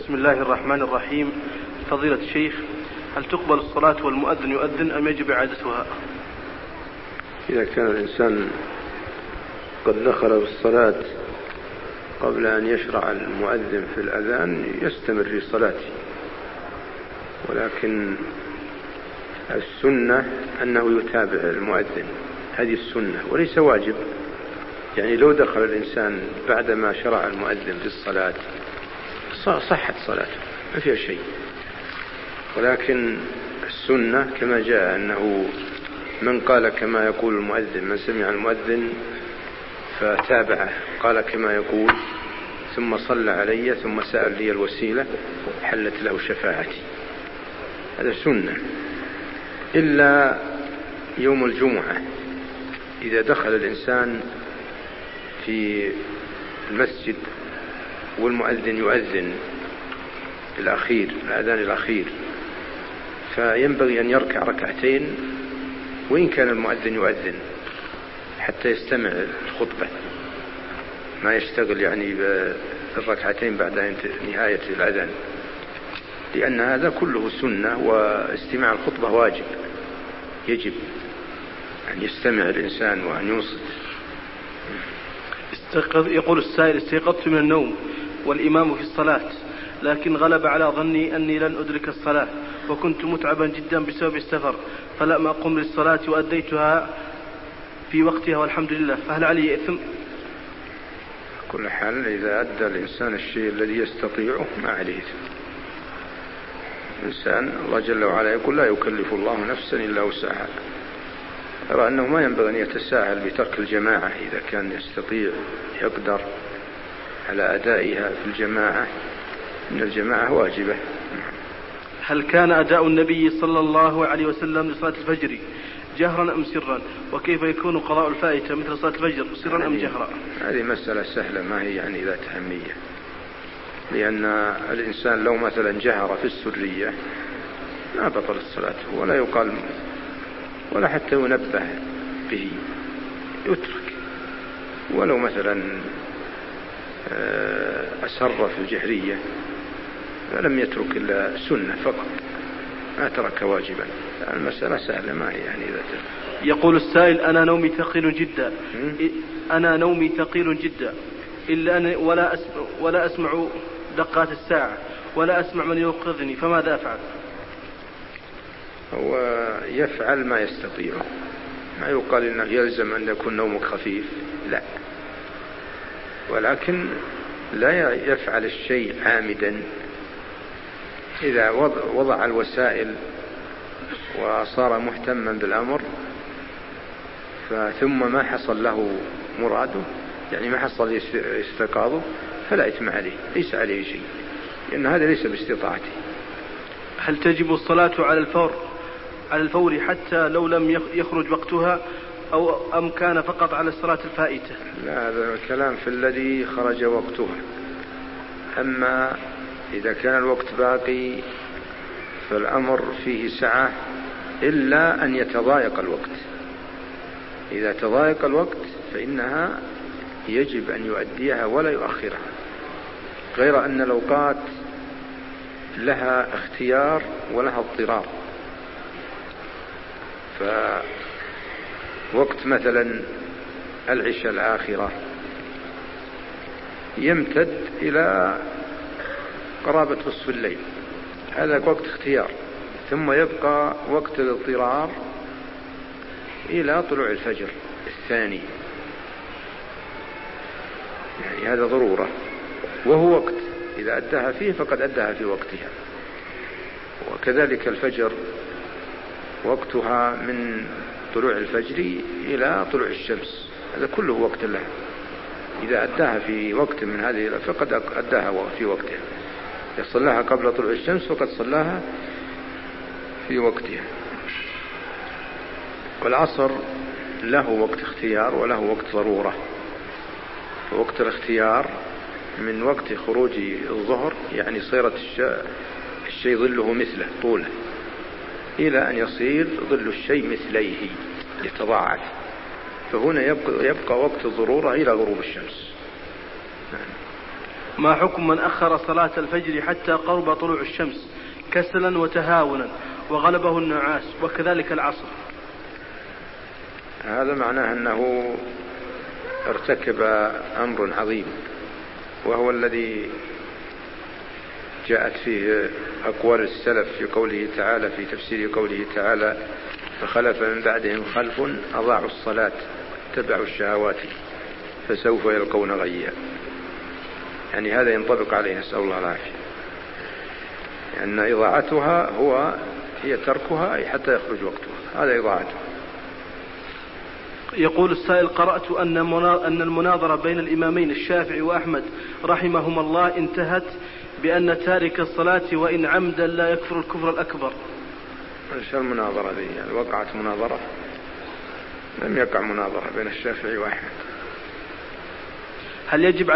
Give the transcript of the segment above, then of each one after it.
بسم الله الرحمن الرحيم. فضيلة الشيخ، هل تقبل الصلاة والمؤذن يؤذن أم يجب إعادتها؟ إذا كان الإنسان قد دخل بالصلاة قبل أن يشرع المؤذن في الأذان يستمر في صلاته، ولكن السنة أنه يتابع المؤذن، هذه السنة وليس واجب. يعني لو دخل الإنسان بعدما شرع المؤذن في الصلاة صحت صلاته ما فيها شيء، ولكن السنة كما جاء أنه من قال كما يقول المؤذن، من سمع المؤذن فتابعه قال كما يقول ثم صلى علي ثم سأل لي الوسيلة حلت له شفاعتي، هذا سنة. إلا يوم الجمعة إذا دخل الإنسان في المسجد والمؤذن يؤذن الأخير، الأذان الأخير، فينبغي أن يركع ركعتين وإن كان المؤذن يؤذن حتى يستمع الخطبة، ما يشتغل يعني بالركعتين بعد نهاية الأذان، لأن هذا كله سنة واستماع الخطبة واجب، يجب أن يستمع الإنسان وأن ينصت. يقول السائل: استيقظت من النوم والإمام في الصلاة، لكن غلب على ظني أني لن أدرك الصلاة، وكنت متعبا جدا بسبب السفر، فلم أقم للصلاة وأديتها في وقتها والحمد لله، فهل علي إثم؟ كل حال إذا أدى الإنسان الشيء الذي يستطيعه ما عليه إثم. الإنسان الله جل وعلا يقول: لا يكلف الله نفسا إلا وسعها. أرى أنه ما ينبغي أن يتساهل بترك الجماعة إذا كان يستطيع يقدر على أدائها في الجماعة، إن الجماعة واجبة. هل كان أداء النبي صلى الله عليه وسلم لصلاة الفجر جهرا أم سرا؟ وكيف يكون قضاء الفائتة مثل صلاة الفجر سرا أم جهرا؟ هذه مسألة سهلة ما هي يعني ذات أهمية، لأن الإنسان لو مثلا جهر في السرية ما بطلت صلاته، ولا يقال ولا حتى ينبه به، يترك. ولو مثلا أسر في الجهرية فلم يترك إلا سنة فقط، ما ترك واجبا. المسألة سهلة ما هي يعني ذات. يقول السائل: أنا نومي ثقيل جدا، إلا أن ولا أسمع دقات الساعة ولا أسمع من يوقظني، فماذا أفعل؟ هو يفعل ما يستطيعه، ما يقال إنه يلزم أن يكون نومك خفيف، لا، ولكن لا يفعل الشيء عامدا. إذا وضع الوسائل وصار مهتما بالأمر ثم ما حصل له مراده، يعني ما حصل استيقاظه، فلا إثم عليه، ليس عليه شيء، لأن هذا ليس باستطاعته. هل تجب الصلاة على الفور حتى لو لم يخرج وقتها، أم كان فقط على الصلاة الفائتة؟ لا، هذا الكلام في الذي خرج وقتها. أما إذا كان الوقت باقي فالأمر فيه سعة، إلا أن يتضايق الوقت. إذا تضايق الوقت فإنها يجب أن يؤديها ولا يؤخرها، غير أن الأوقات لها اختيار ولها اضطرار. فوقت مثلا العشاء الآخرة يمتد إلى قرابة نصف الليل، هذا وقت اختيار، ثم يبقى وقت الاضطرار إلى طلوع الفجر الثاني، يعني هذا ضرورة، وهو وقت إذا أداها فيه فقد أداها في وقتها. وكذلك الفجر وقتها من طلوع الفجر إلى طلوع الشمس، هذا كله وقت له، إذا أداها في وقت من هذه فقد أداها في وقتها، يصلىها قبل طلوع الشمس فقد صلاها في وقتها. والعصر له وقت اختيار وله وقت ضرورة. وقت الاختيار من وقت خروج الظهر، يعني صيرت الشيء ظله مثله طوله، إلى أن يصير ظل الشيء مثليه يتضاعف، فهنا يبقى وقت الضرورة إلى غروب الشمس. ما حكم من أخر صلاة الفجر حتى قرب طلوع الشمس كسلا وتهاونا وغلبه النعاس، وكذلك العصر؟ هذا معناه أنه ارتكب أمر عظيم، وهو الذي جاءت فيه أقوال السلف في قوله تعالى، في تفسير قوله تعالى: فخلف من بعدهم خلف أضاعوا الصلاة اتبعوا الشهوات فسوف يلقون غيا. يعني هذا ينطبق عليه، نسأل الله العافية، لأن إضاعتها هي تركها أي حتى يخرج وقتها، هذا إضاعتها. يقول السائل: قرأت أن المناظرة بين الإمامين الشافعي وأحمد رحمهما الله انتهت بأن تارك الصلاة وإن عمدا لا يكفر الكفر الأكبر. ايش المناظرة دي؟ يعني وقعت مناظرة؟ لم يقع مناظرة بين الشافعي وأحمد. هل يجب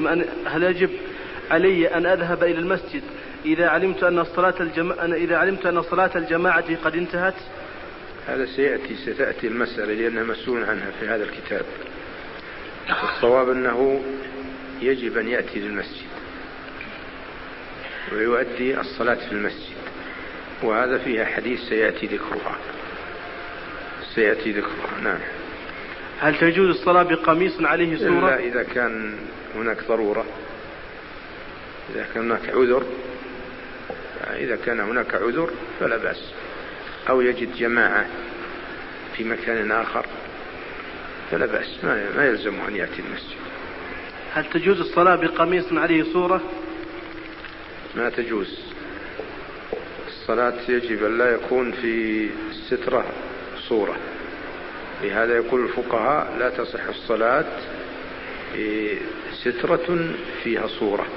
علي أن أذهب إلى المسجد إذا علمت أن صلاة الجماعة قد انتهت؟ هذا ستأتي المسألة لأنها مسؤول عنها في هذا الكتاب. الصواب أنه يجب أن يأتي للمسجد ويؤدي الصلاة في المسجد، وهذا فيها حديث سيأتي ذكرها. نعم. هل تجوز الصلاة بقميص عليه سورة؟ لا، إذا كان هناك ضرورة، إذا كان هناك عذر، إذا كان هناك عذر فلا بأس، أو يجد جماعة في مكان آخر فلا بأس، ما يلزمه أن يأتي المسجد. هل تجوز الصلاة بقميص عليه صورة؟ ما تجوز. الصلاة يجب أن لا يكون في السترة صورة، لهذا يقول الفقهاء: لا تصح الصلاة بسترة فيها صورة،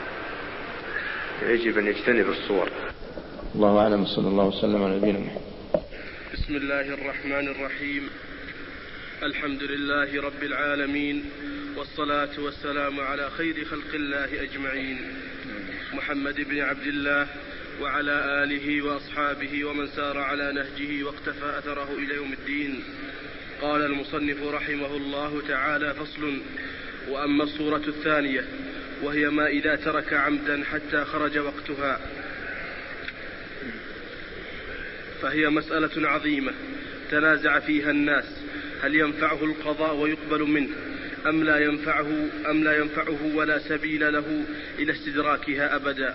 يجب أن يجتنب الصور. الله أعلم، صلى الله وسلم على نبينا محمد. بسم الله الرحمن الرحيم. الحمد لله رب العالمين، والصلاة والسلام على خير خلق الله أجمعين، محمد بن عبد الله وعلى آله وأصحابه ومن سار على نهجه واقتفى أثره إلى يوم الدين. قال المصنف رحمه الله تعالى: فصل. وأما الصورة الثانية وهي ما إذا ترك عمدا حتى خرج وقتها، فهي مسألة عظيمة تنازع فيها الناس، هل ينفعه القضاء ويقبل منه أم لا ينفعه ولا سبيل له إلى استدراكها أبدا.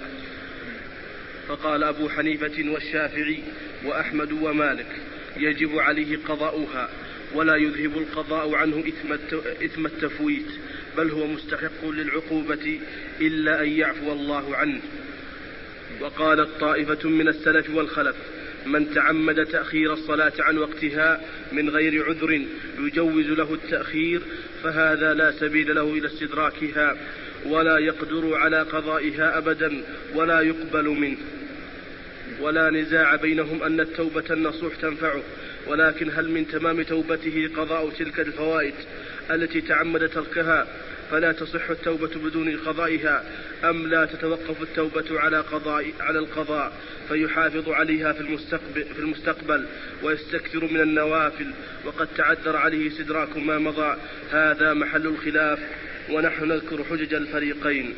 فقال أبو حنيفة والشافعي وأحمد ومالك: يجب عليه قضاؤها، ولا يذهب القضاء عنه إثم التفويت، بل هو مستحق للعقوبة إلا أن يعفو الله عنه. وقالت طائفة من السلف والخلف: من تعمد تأخير الصلاة عن وقتها من غير عذر يجوز له التأخير، فهذا لا سبيل له إلى استدراكها، ولا يقدر على قضائها أبدا، ولا يقبل منه. ولا نزاع بينهم أن التوبة النصوح تنفعه، ولكن هل من تمام توبته قضاء تلك الفوائد التي تعمد تركها فلا تصح التوبة بدون قضائها، أم لا تتوقف التوبة على القضاء فيحافظ عليها في المستقبل ويستكثر من النوافل وقد تعذر عليه استدراك ما مضى؟ هذا محل الخلاف، ونحن نذكر حجج الفريقين.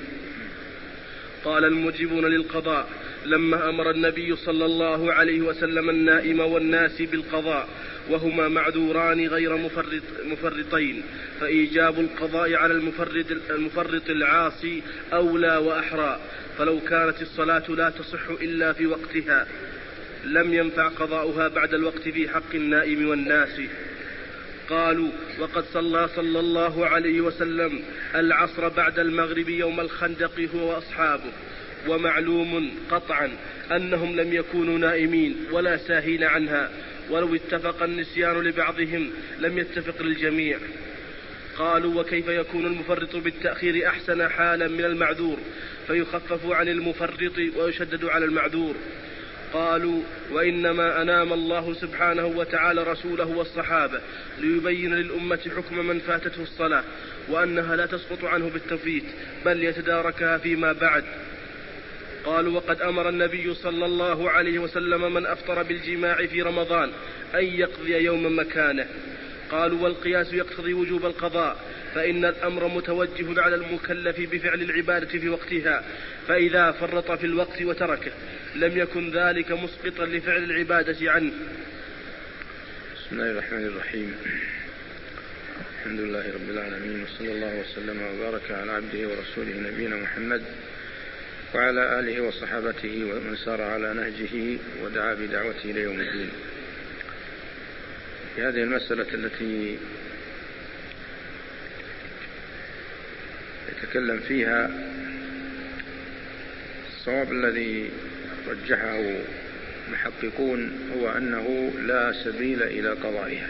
قال المجيبون للقضاء: لما أمر النبي صلى الله عليه وسلم النائم والناس بالقضاء وهما معذوران غير مفرطين، فإيجاب القضاء على المفرط العاصي أولى وأحرى، فلو كانت الصلاة لا تصح إلا في وقتها لم ينفع قضاؤها بعد الوقت في حق النائم والناس. قالوا: وقد صلى الله عليه وسلم العصر بعد المغرب يوم الخندق هو وأصحابه، ومعلوم قطعا أنهم لم يكونوا نائمين ولا ساهين عنها، ولو اتفق النسيان لبعضهم لم يتفق للجميع. قالوا: وكيف يكون المفرط بالتأخير أحسن حالا من المعذور فيخفف عن المفرط ويشدد على المعذور؟ قالوا: وإنما أنام الله سبحانه وتعالى رسوله والصحابة ليبين للأمة حكم من فاتته الصلاة، وأنها لا تسقط عنه بالتفريط بل يتداركها فيما بعد. قالوا: وقد أمر النبي صلى الله عليه وسلم من أفطر بالجماع في رمضان أن يقضي يوما مكانه. قالوا: والقياس يقتضي وجوب القضاء، فإن الأمر متوجه على المكلف بفعل العبادة في وقتها، فإذا فرط في الوقت وتركه لم يكن ذلك مسقطا لفعل العبادة عنه. بسم الله الرحمن الرحيم. الحمد لله رب العالمين، وصلى الله وسلم وبارك على عبده ورسوله نبينا محمد وعلى آله وصحابته ومن سار على نهجه ودعا بدعوته إلى يوم الدين. في هذه المسألة التي يتكلم فيها، الصواب الذي رجحه محققون هو أنه لا سبيل إلى قضائها،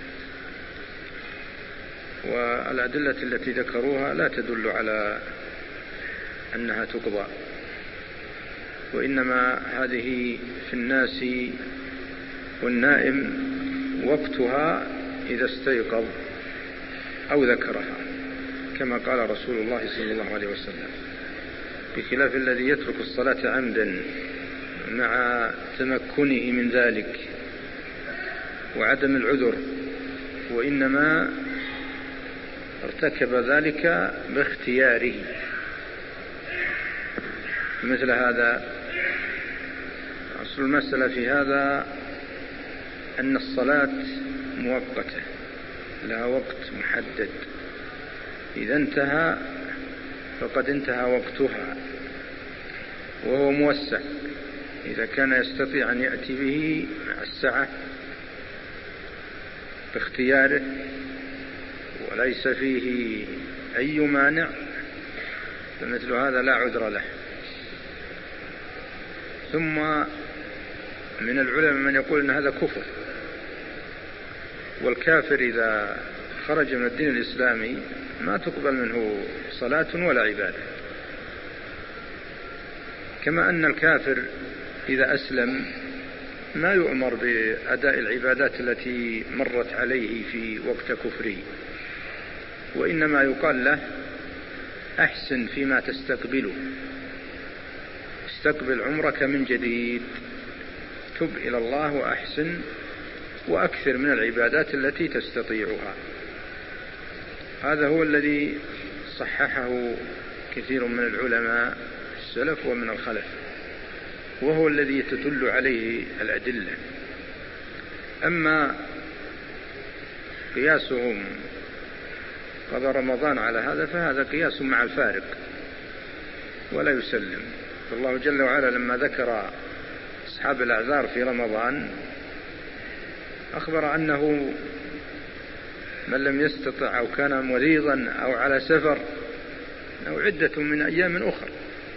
والأدلة التي ذكروها لا تدل على أنها تقضى، وإنما هذه في الناس والنائم وقتها إذا استيقظ أو ذكرها، كما قال رسول الله صلى الله عليه وسلم، بخلاف الذي يترك الصلاة عمدا مع تمكنه من ذلك وعدم العذر، وإنما ارتكب ذلك باختياره. مثل هذا أصل المسألة في هذا أن الصلاة مؤقتة لها وقت محدد، إذا انتهى فقد انتهى وقتها، وهو موسع إذا كان يستطيع أن يأتي به مع السعة باختياره وليس فيه أي مانع، فمثل هذا لا عذر له. ثم من العلماء من يقول أن هذا كفر، والكافر إذا خرج من الدين الإسلامي ما تقبل منه صلاة ولا عبادة، كما أن الكافر إذا أسلم ما يؤمر بأداء العبادات التي مرت عليه في وقت كفره، وإنما يقال له أحسن فيما تستقبله، استقبل عمرك من جديد، تب إلى الله وأحسن وأكثر من العبادات التي تستطيعها. هذا هو الذي صححه كثير من العلماء السلف ومن الخلف، وهو الذي تدل عليه الأدلة. أما قياسهم قضى رمضان على هذا فهذا قياس مع الفارق ولا يسلم. فالله جل وعلا لما ذكر أصحاب الأعذار في رمضان أخبر أنه من لم يستطع أو كان مريضا أو على سفر أو عدة من أيام أخرى.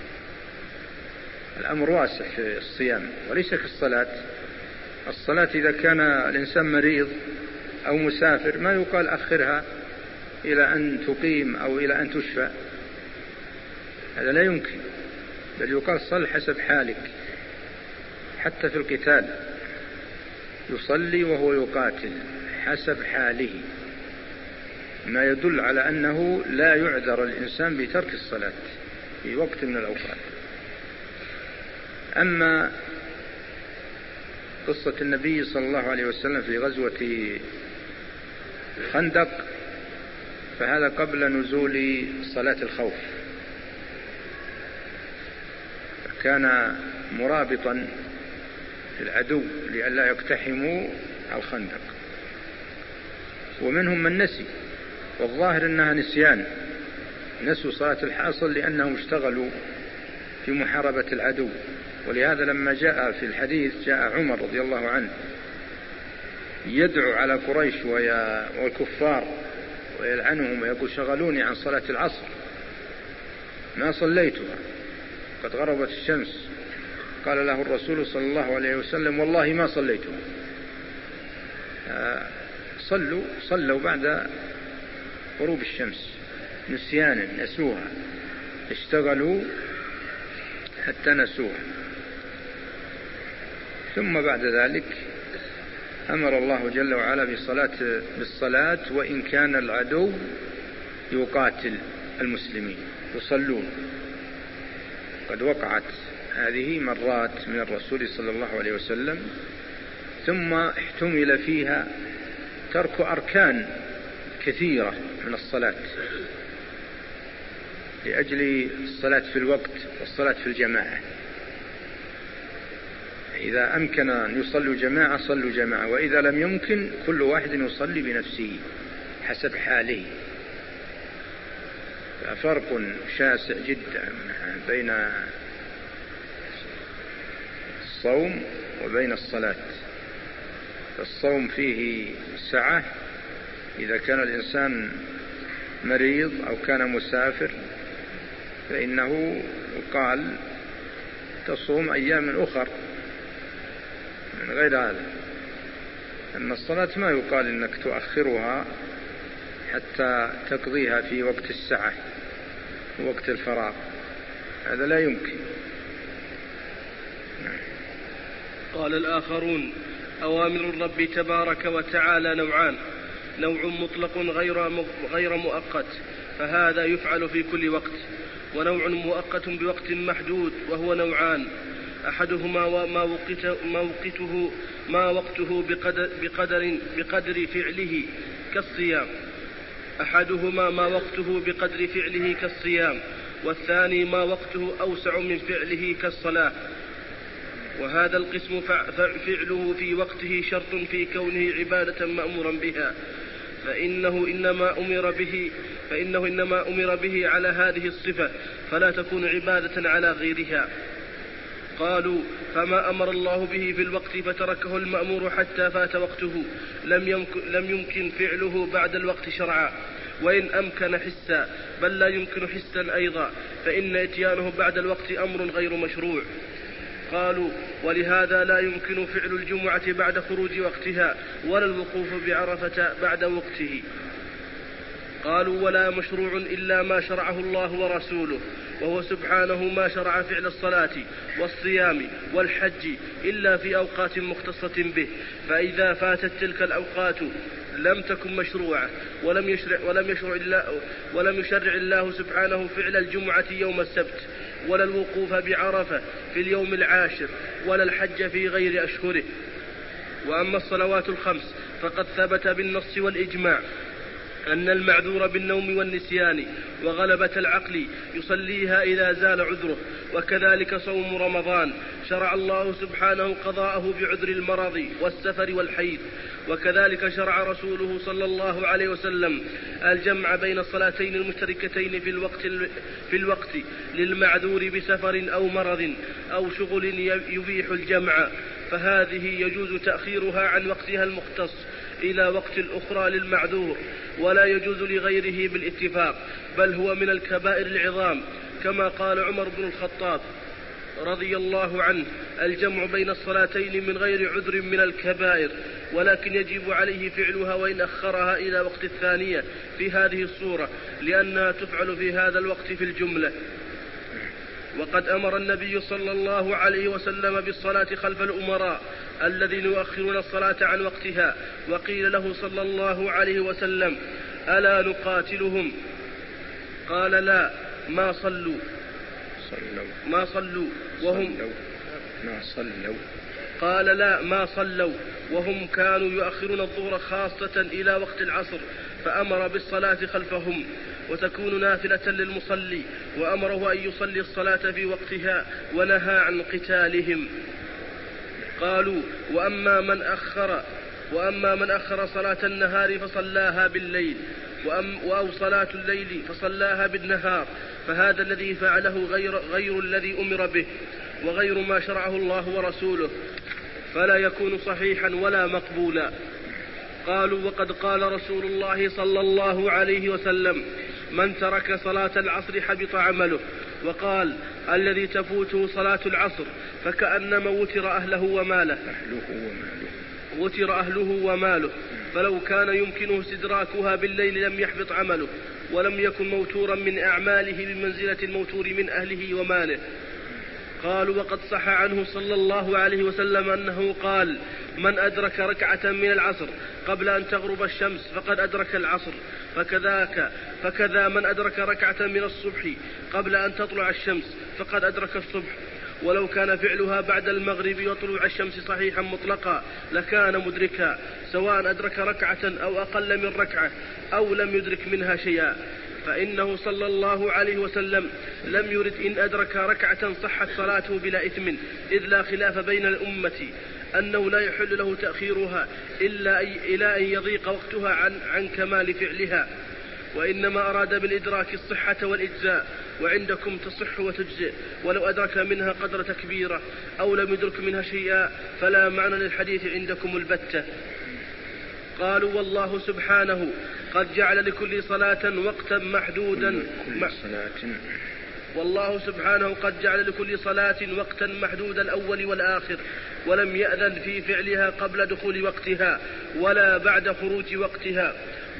الأمر واسع في الصيام وليس كالصلاة. الصلاة إذا كان الإنسان مريض أو مسافر ما يقال أخرها إلى أن تقيم أو إلى أن تشفى، هذا لا يمكن، بل يقال صل حسب حالك. حتى في القتال يصلي وهو يقاتل حسب حاله، ما يدل على أنه لا يعذر الإنسان بترك الصلاة في وقت من الأوقات. أما قصة النبي صلى الله عليه وسلم في غزوة الخندق فهذا قبل نزول صلاة الخوف، كان مرابطا العدو لئلا يقتحموا الخندق، ومنهم من نسي، والظاهر أنها نسيان، نسوا صلاة الحاصل لأنهم اشتغلوا في محاربة العدو. ولهذا لما جاء في الحديث جاء عمر رضي الله عنه يدعو على قريش والكفار ويلعنهم ويقول شغلوني عن صلاة العصر ما صليتها قد غربت الشمس. قال له الرسول صلى الله عليه وسلم والله ما صليتها. صلوا بعد غروب الشمس نسيانا، نسوها، اشتغلوا حتى نسوها. ثم بعد ذلك أمر الله جل وعلا بالصلاة وإن كان العدو يقاتل المسلمين يصلون. قد وقعت هذه مرات من الرسول صلى الله عليه وسلم، ثم احتمل فيها ترك أركان كثيرة من الصلاة لأجل الصلاة في الوقت والصلاة في الجماعة. إذا أمكن أن يصلوا جماعة صلوا جماعة، وإذا لم يمكن كل واحد يصلي بنفسه حسب حاله. فرق شاسع جدا بين الصوم وبين الصلاة. الصوم فيه سعة إذا كان الإنسان مريض أو كان مسافر، فإنه يقال تصوم أيام أخر من غير هذا. أن الصلاة ما يقال إنك تؤخرها حتى تقضيها في وقت السعة ووقت الفراغ، هذا لا يمكن. قال الآخرون: أوامر الرب تبارك وتعالى نوعان: نوع مطلق غير مؤقت، فهذا يفعل في كل وقت، ونوع مؤقت بوقت محدود، وهو نوعان: أحدهما ما وقته بقدر فعله كالصيام، أحدهما ما وقته بقدر فعله كالصيام، والثاني ما وقته أوسع من فعله كالصلاة. وهذا القسم فعله في وقته شرط في كونه عبادة مأمورا بها، فإنه إنما أمر به على هذه الصفة، فلا تكون عبادة على غيرها. قالوا: فما أمر الله به في الوقت فتركه المأمور حتى فات وقته لم يمكن فعله بعد الوقت شرعا، وإن أمكن حسا، بل لا يمكن حسا أيضا، فإن إتيانه بعد الوقت أمر غير مشروع. قالوا: ولهذا لا يمكن فعل الجمعة بعد خروج وقتها، ولا الوقوف بعرفة بعد وقته. قالوا: ولا مشروع إلا ما شرعه الله ورسوله، وهو سبحانه ما شرع فعل الصلاة والصيام والحج إلا في أوقات مختصة به، فإذا فاتت تلك الأوقات لم تكن مشروعة، ولم يشرع الله سبحانه فعل الجمعة يوم السبت، ولا الوقوف بعرفة في اليوم العاشر، ولا الحج في غير أشهره. وأما الصلوات الخمس فقد ثبت بالنص والإجماع أن المعذور بالنوم والنسيان وغلبة العقل يصليها إذا زال عذره. وكذلك صوم رمضان شرع الله سبحانه قضاءه بعذر المرض والسفر والحيض. وكذلك شرع رسوله صلى الله عليه وسلم الجمع بين الصلاتين المشتركتين في الوقت للمعذور بسفر أو مرض أو شغل يبيح الجمع، فهذه يجوز تأخيرها عن وقتها المختص إلى وقت الأخرى للمعذور، ولا يجوز لغيره بالاتفاق، بل هو من الكبائر العظام، كما قال عمر بن الخطاب رضي الله عنه: الجمع بين الصلاتين من غير عذر من الكبائر، ولكن يجب عليه فعلها وإن أخرها إلى وقت الثانية في هذه الصورة، لأنها تفعل في هذا الوقت في الجملة. وقد أمر النبي صلى الله عليه وسلم بالصلاة خلف الأمراء الذين يؤخرون الصلاة عن وقتها، وقيل له صلى الله عليه وسلم: ألا نقاتلهم؟ قال: لا، ما صلوا وهم قال: لا، ما صلوا وهم كانوا يؤخرون الظهر خاصة إلى وقت العصر، فأمر بالصلاة خلفهم وتكون نافلة للمصلي، وأمره أن يصلي الصلاة في وقتها ونهى عن قتالهم. قالوا: وأما من أخر صلاة النهار فصلاها بالليل، أو صلاة الليل فصلاها بالنهار، فهذا الذي فعله غير الذي أمر به، وغير ما شرعه الله ورسوله، فلا يكون صحيحا ولا مقبولا. قالوا: وقد قال رسول الله صلى الله عليه وسلم: من ترك صلاة العصر حبط عمله. وقال: الذي تفوته صلاة العصر فكأنما وتر أهله وماله، فلو كان يمكنه استدراكها بالليل لم يحبط عمله، ولم يكن موتورا من أعماله بمنزلة الموتور من أهله وماله. قالوا: وقد صح عنه صلى الله عليه وسلم أنه قال: من أدرك ركعة من العصر قبل أن تغرب الشمس فقد أدرك العصر، فكذا من أدرك ركعة من الصبح قبل أن تطلع الشمس فقد أدرك الصبح. ولو كان فعلها بعد المغرب وطلوع الشمس صحيحا مطلقا لكان مدركا، سواء أدرك ركعة أو أقل من ركعة أو لم يدرك منها شيئا، فإنه صلى الله عليه وسلم لم يرد إن أدرك ركعة صحت صلاته بلا إثم، إذ لا خلاف بين الأمة أنه لا يحل له تأخيرها إلى أن يضيق وقتها عن كمال فعلها، وإنما أراد بالإدراك الصحة والإجزاء، وعندكم تصح وتجزئ ولو أدرك منها قدر تكبيرة أو لم يدرك منها شيئا، فلا معنى للحديث عندكم البتة. قالوا والله سبحانه قد جعل لكل صلاة وقتا محدودا والله سبحانه قد جعل لكل صلاة وقتا محدودا الأول والآخر، ولم يأذن في فعلها قبل دخول وقتها ولا بعد خروج وقتها،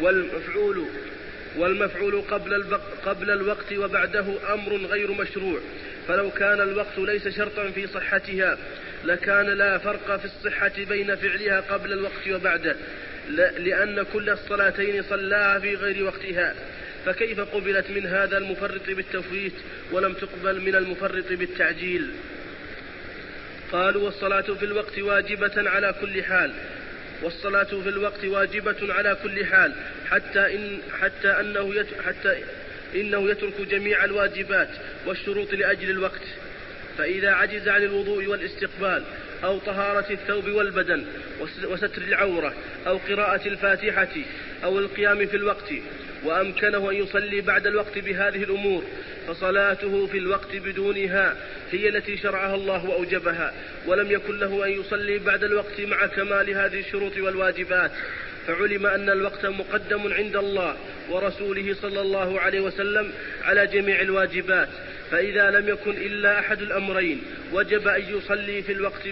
والمفعول قبل الوقت وبعده أمر غير مشروع، فلو كان الوقت ليس شرطا في صحتها لكان لا فرق في الصحة بين فعلها قبل الوقت وبعده، لأن كل الصلاتين صلاها في غير وقتها، فكيف قبلت من هذا المفرط بالتفويت ولم تقبل من المفرط بالتعجيل؟ قالوا والصلاة في الوقت واجبة على كل حال، والصلاة في الوقت واجبة على كل حال حتى إنه يترك جميع الواجبات والشروط لأجل الوقت، فإذا عجز عن الوضوء والاستقبال أو طهارة الثوب والبدن وستر العورة أو قراءة الفاتحة أو القيام في الوقت وأمكنه أن يصلي بعد الوقت بهذه الأمور، فصلاته في الوقت بدونها هي التي شرعها الله وأوجبها، ولم يكن له أن يصلي بعد الوقت مع كمال هذه الشروط والواجبات، فعلم أن الوقت مقدم عند الله ورسوله صلى الله عليه وسلم على جميع الواجبات، فإذا لم يكن إلا أحد الأمرين وجب أن يصلي في الوقت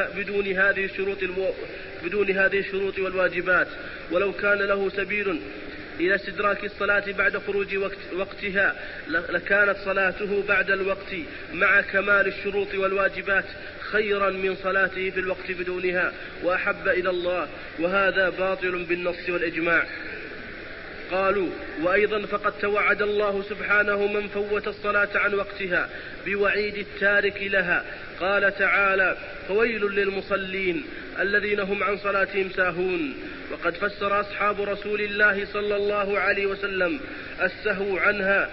بدون هذه الشروط والواجبات، ولو كان له سبيل إلى استدراك الصلاة بعد خروج وقتها لكانت صلاته بعد الوقت مع كمال الشروط والواجبات خيرا من صلاته في الوقت بدونها وأحب إلى الله، وهذا باطل بالنص والإجماع. قالوا وأيضا فقد توعد الله سبحانه من فوت الصلاة عن وقتها بوعيد التارك لها، قال تعالى فويل للمصلين الذين هم عن صلاتهم ساهون. وقد فسر أصحاب رسول الله صلى الله عليه وسلم السهو عنها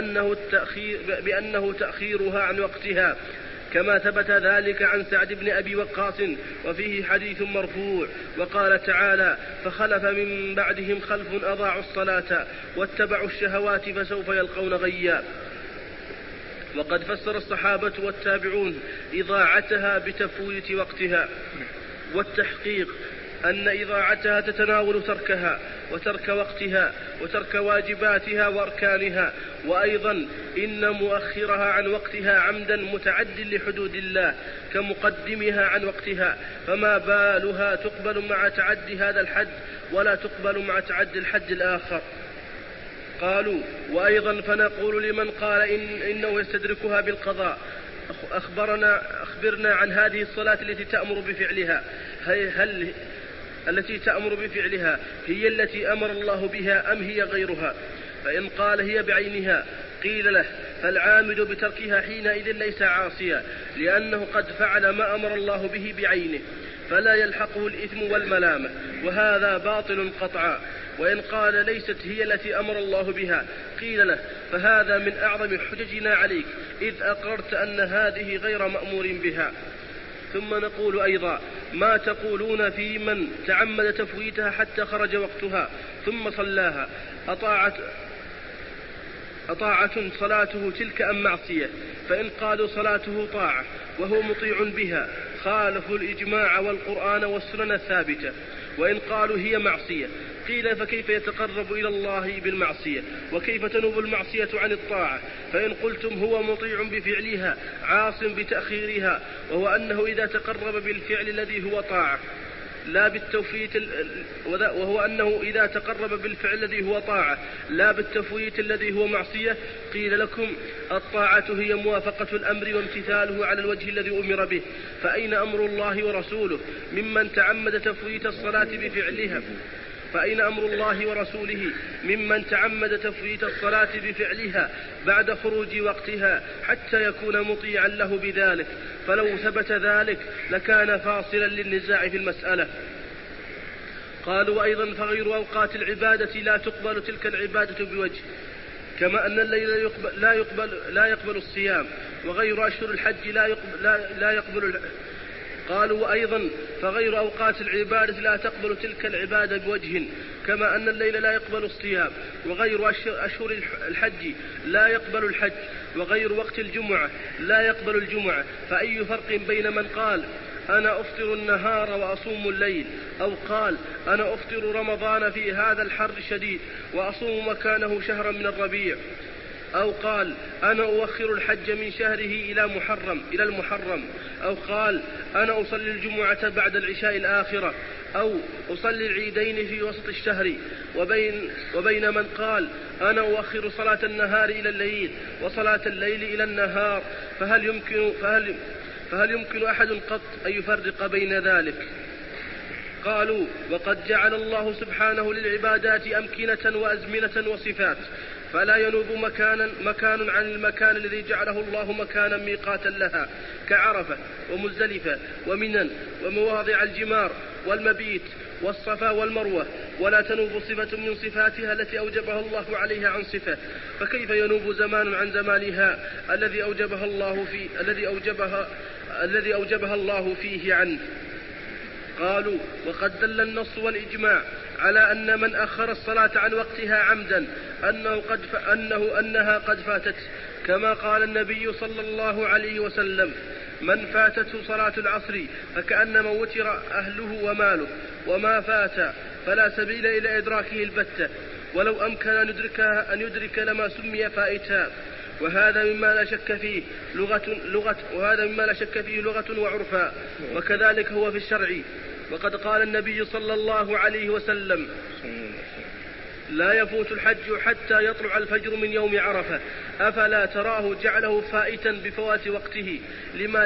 بأنه تأخيرها عن وقتها، كما ثبت ذلك عن سعد بن أبي وقاص وفيه حديث مرفوع، وقال تعالى فخلف من بعدهم خلف أضاعوا الصلاة واتبعوا الشهوات فسوف يلقون غيا. وقد فسر الصحابة والتابعون إضاعتها بتفويت وقتها، والتحقيق أن إضاعتها تتناول تركها وترك وقتها وترك واجباتها وأركانها، وأيضا إن مؤخرها عن وقتها عمدا متعد لحدود الله كمقدمها عن وقتها، فما بالها تقبل مع تعدي هذا الحد ولا تقبل مع تعدي الحد الآخر. قالوا وأيضا فنقول لمن قال إنه يستدركها بالقضاء أخبرنا عن هذه الصلاة التي تأمر بفعلها، التي تأمر بفعلها هي التي أمر الله بها أم هي غيرها؟ فإن قال هي بعينها قيل له فالعامد بتركها حينئذ ليس عاصيا، لأنه قد فعل ما أمر الله به بعينه فلا يلحقه الإثم والملامة، وهذا باطل قطعا. وإن قال ليست هي التي أمر الله بها قيل له فهذا من أعظم حججنا عليك إذ أقررت أن هذه غير مأمور بها. ثم نقول أيضا ما تقولون في من تعمد تفويتها حتى خرج وقتها ثم صلاها أطاعة صلاته تلك أم معصية؟ فإن قالوا صلاته طاعة وهو مطيع بها خالفوا الإجماع والقرآن والسنن الثابتة، وإن قالوا هي معصية قيل فكيف يتقرب إلى الله بالمعصية وكيف تنوب المعصية عن الطاعة؟ فإن قلتم هو مطيع بفعلها عاص بتأخيرها، وهو أنه إذا تقرب بالفعل الذي هو طاعة لا بالتفويت وهو أنه إذا تقرب بالفعل الذي هو طاعة لا بالتفويت الذي هو معصية، قيل لكم الطاعة هي موافقة الأمر وامتثاله على الوجه الذي أمر به، فأين أمر الله ورسوله ممن تعمد تفويت الصلاة بفعلها فأين أمر الله ورسوله ممن تعمد تفويت الصلاة بفعلها بعد خروج وقتها حتى يكون مطيعا له بذلك؟ فلو ثبت ذلك لكان فاصلا للنزاع في المسألة. قالوا أيضا فغير أوقات العبادة لا تقبل تلك العبادة بوجه، كما أن الليل لا يقبل الصيام، وغير أشهر الحج لا يقبل. قالوا أيضا فغير أوقات العبادة لا تقبل تلك العبادة بوجه، كما أن الليل لا يقبل الصيام، وغير أشهر الحج لا يقبل الحج، وغير وقت الجمعة لا يقبل الجمعة. فأي فرق بين من قال أنا أفطر النهار وأصوم الليل، أو قال أنا أفطر رمضان في هذا الحر الشديد وأصوم مكانه شهرا من الربيع، أو قال أنا أؤخر الحج من شهره إلى المحرم، أو قال أنا أصلي الجمعة بعد العشاء الآخرة، أو أصلي العيدين في وسط الشهر. وبين من قال أنا أؤخر صلاة النهار إلى الليل وصلاة الليل إلى النهار. فهل يمكن أحد قط أن يفرق بين ذلك؟ قالوا وقد جعل الله سبحانه للعبادات أمكنة وأزمنة وصفات، فلا ينوب مكان عن المكان الذي جعله الله مكانا ميقاتا لها، كعرفة ومزدلفة ومنى ومواضع الجمار والمبيت والصفا والمروة، ولا تنوب صفة من صفاتها التي أوجبها الله عليها عن صفة، فكيف ينوب زمان عن زمانها الذي أوجبها الله فيه عنه؟ قالوا وقد دل النص والإجماع على أن من أخر الصلاة عن وقتها عمدا أنها قد فاتت، كما قال النبي صلى الله عليه وسلم من فاتته صلاة العصر فكأنما وتر أهله وماله، وما فات فلا سبيل إلى إدراكه البتة، ولو أمكن أن يدرك لما سمي فائتا. وهذا مما لا شك فيه لغة وعرفا، وكذلك هو في الشرع. وقد قال النبي صلى الله عليه وسلم لا يفوت الحج حتى يطلع الفجر من يوم عرفة، أفلا تراه جعله فائتا بفوات وقته لما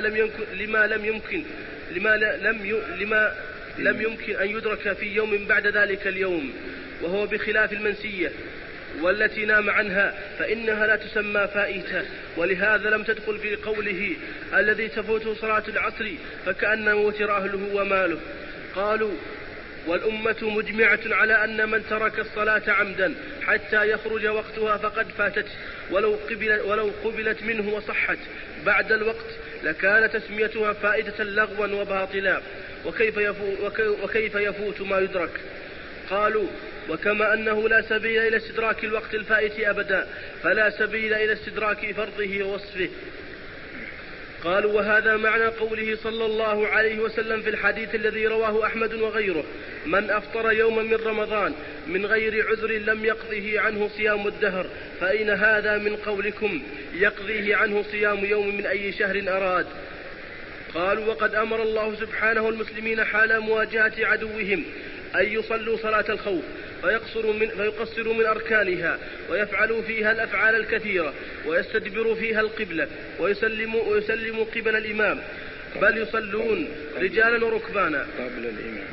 لم يمكن أن يدرك في يوم بعد ذلك اليوم، وهو بخلاف المنسية والتي نام عنها فإنها لا تسمى فائتة، ولهذا لم تدخل في قوله الذي تفوته صلاة العصر فكأنما وتر أهله وماله. قالوا والأمة مجمعة على أن من ترك الصلاة عمدا حتى يخرج وقتها فقد فاتت، ولو قبلت منه وصحت بعد الوقت لكان تسميتها فائدة لغوا وباطلا، وكيف يفوت ما يدرك؟ قالوا وكما أنه لا سبيل إلى استدراك الوقت الفائت أبدا فلا سبيل إلى استدراك فرضه ووصفه. قالوا وهذا معنى قوله صلى الله عليه وسلم في الحديث الذي رواه أحمد وغيره من أفطر يوما من رمضان من غير عذر لم يقضه عنه صيام الدهر، فأين هذا من قولكم يقضيه عنه صيام يوم من أي شهر أراد؟ قالوا وقد أمر الله سبحانه المسلمين حال مواجهة عدوهم أن يصلوا صلاة الخوف فيقصروا من أركانها ويفعلوا فيها الأفعال الكثيرة ويستدبروا فيها القبلة ويسلموا قبل الإمام، بل يصلون رجالا وركبانا قبل الإمام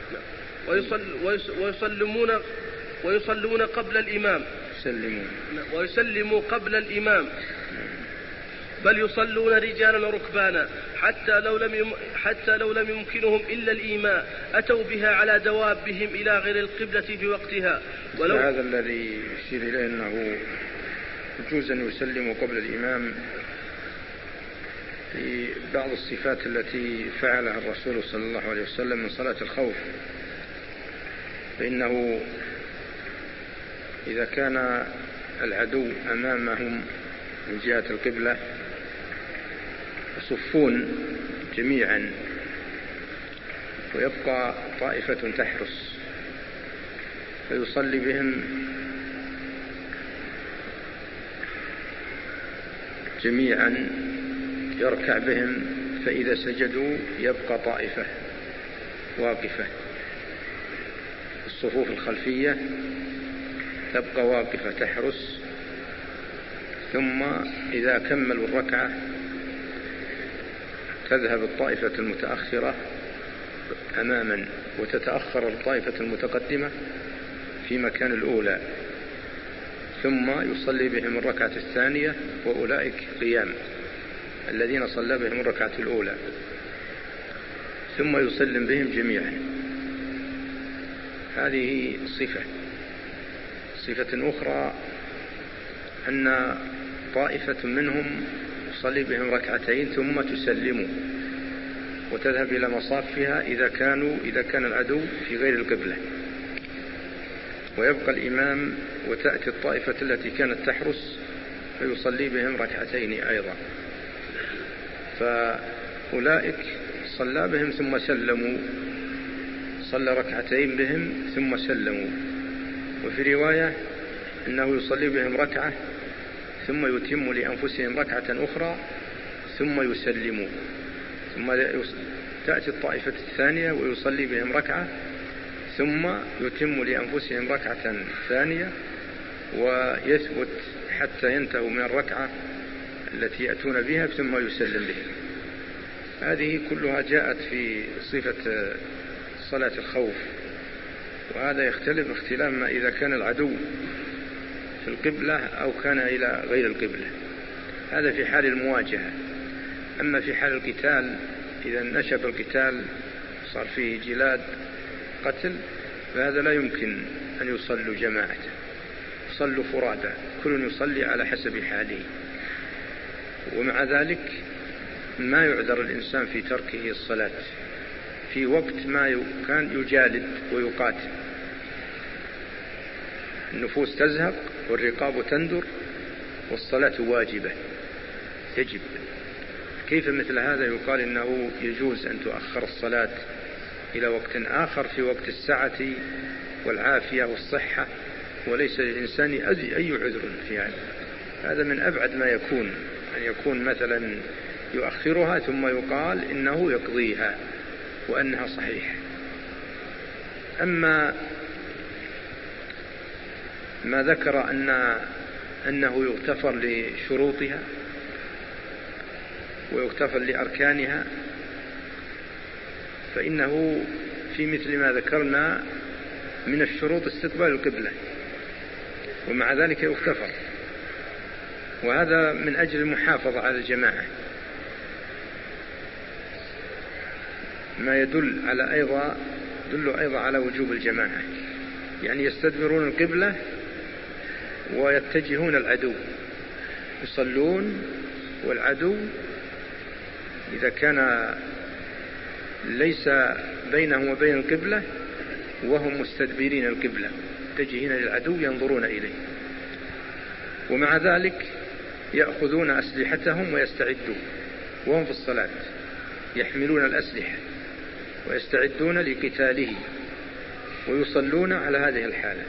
ويصلون قبل الإمام ويسلموا قبل الإمام، بل يصلون رجالا وركبانا حتى لو لم يمكنهم إلا الإيماء أتوا بها على دوابهم إلى غير القبلة في وقتها. هذا الذي يشير إليه أنه يجوز أن يسلموا قبل الإمام في بعض الصفات التي فعلها الرسول صلى الله عليه وسلم من صلاة الخوف، فإنه إذا كان العدو أمامهم من جهة القبلة يصفون جميعا ويبقى طائفة تحرس فيصلي بهم جميعا يركع بهم، فإذا سجدوا يبقى طائفة واقفة، الصفوف الخلفية تبقى واقفة تحرس، ثم إذا كملوا الركعة تذهب الطائفة المتأخرة أماما وتتأخر الطائفة المتقدمة في مكان الأولى، ثم يصلي بهم الركعة الثانية وأولئك قيام الذين صلى بهم الركعة الأولى، ثم يسلم بهم جميعا. هذه صفة أخرى أن طائفة منهم يصلي بهم ركعتين ثم تسلم وتذهب إلى مصافها إذا كان العدو في غير القبلة، ويبقى الإمام وتأتي الطائفة التي كانت تحرس فيصلي بهم ركعتين أيضا. فأولئك صلى بهم ثم سلموا، صلى ركعتين بهم ثم سلموا. وفي رواية أنه يصلي بهم ركعة ثم يتم لأنفسهم ركعة أخرى ثم يسلموا، ثم تأتي الطائفة الثانية ويصلي بهم ركعة ثم يتم لأنفسهم ركعة ثانية ويثبت حتى ينتهوا من الركعة التي يأتون بها ثم يسلم بهم. هذه كلها جاءت في صفة صلاة الخوف، وهذا يختلف اختلاف ما إذا كان العدو في القبلة أو كان إلى غير القبلة. هذا في حال المواجهة. أما في حال القتال إذا نشب القتال صار فيه جلاد قتل فهذا لا يمكن أن يصلوا جماعة، يصلوا فرادى، كل يصلي على حسب حاله. ومع ذلك ما يعذر الإنسان في تركه الصلاة في وقت ما كان يجالد ويقاتل، النفوس تزهق والرقاب تندر والصلاة واجبة تجب. كيف مثل هذا يقال إنه يجوز أن تؤخر الصلاة إلى وقت آخر في وقت السعة والعافية والصحة، وليس للإنسان أي عذر في هذا. هذا من أبعد ما يكون أن يكون مثلا يؤخرها ثم يقال إنه يقضيها وأنها صحيحة. أما ما ذكر أنه يغتفر لشروطها ويغتفر لأركانها فإنه في مثل ما ذكرنا من الشروط استقبال القبلة، ومع ذلك يغتفر، وهذا من أجل المحافظة على الجماعة، ما يدل أيضا على وجوب الجماعة. يعني يستدبرون القبلة ويتجهون العدو، يصلون والعدو إذا كان ليس بينهم وبين القبلة وهم مستدبرين القبلة متجهين للعدو ينظرون إليه، ومع ذلك يأخذون أسلحتهم ويستعدون وهم في الصلاة، يحملون الأسلحة ويستعدون لقتاله ويصلون على هذه الحالة.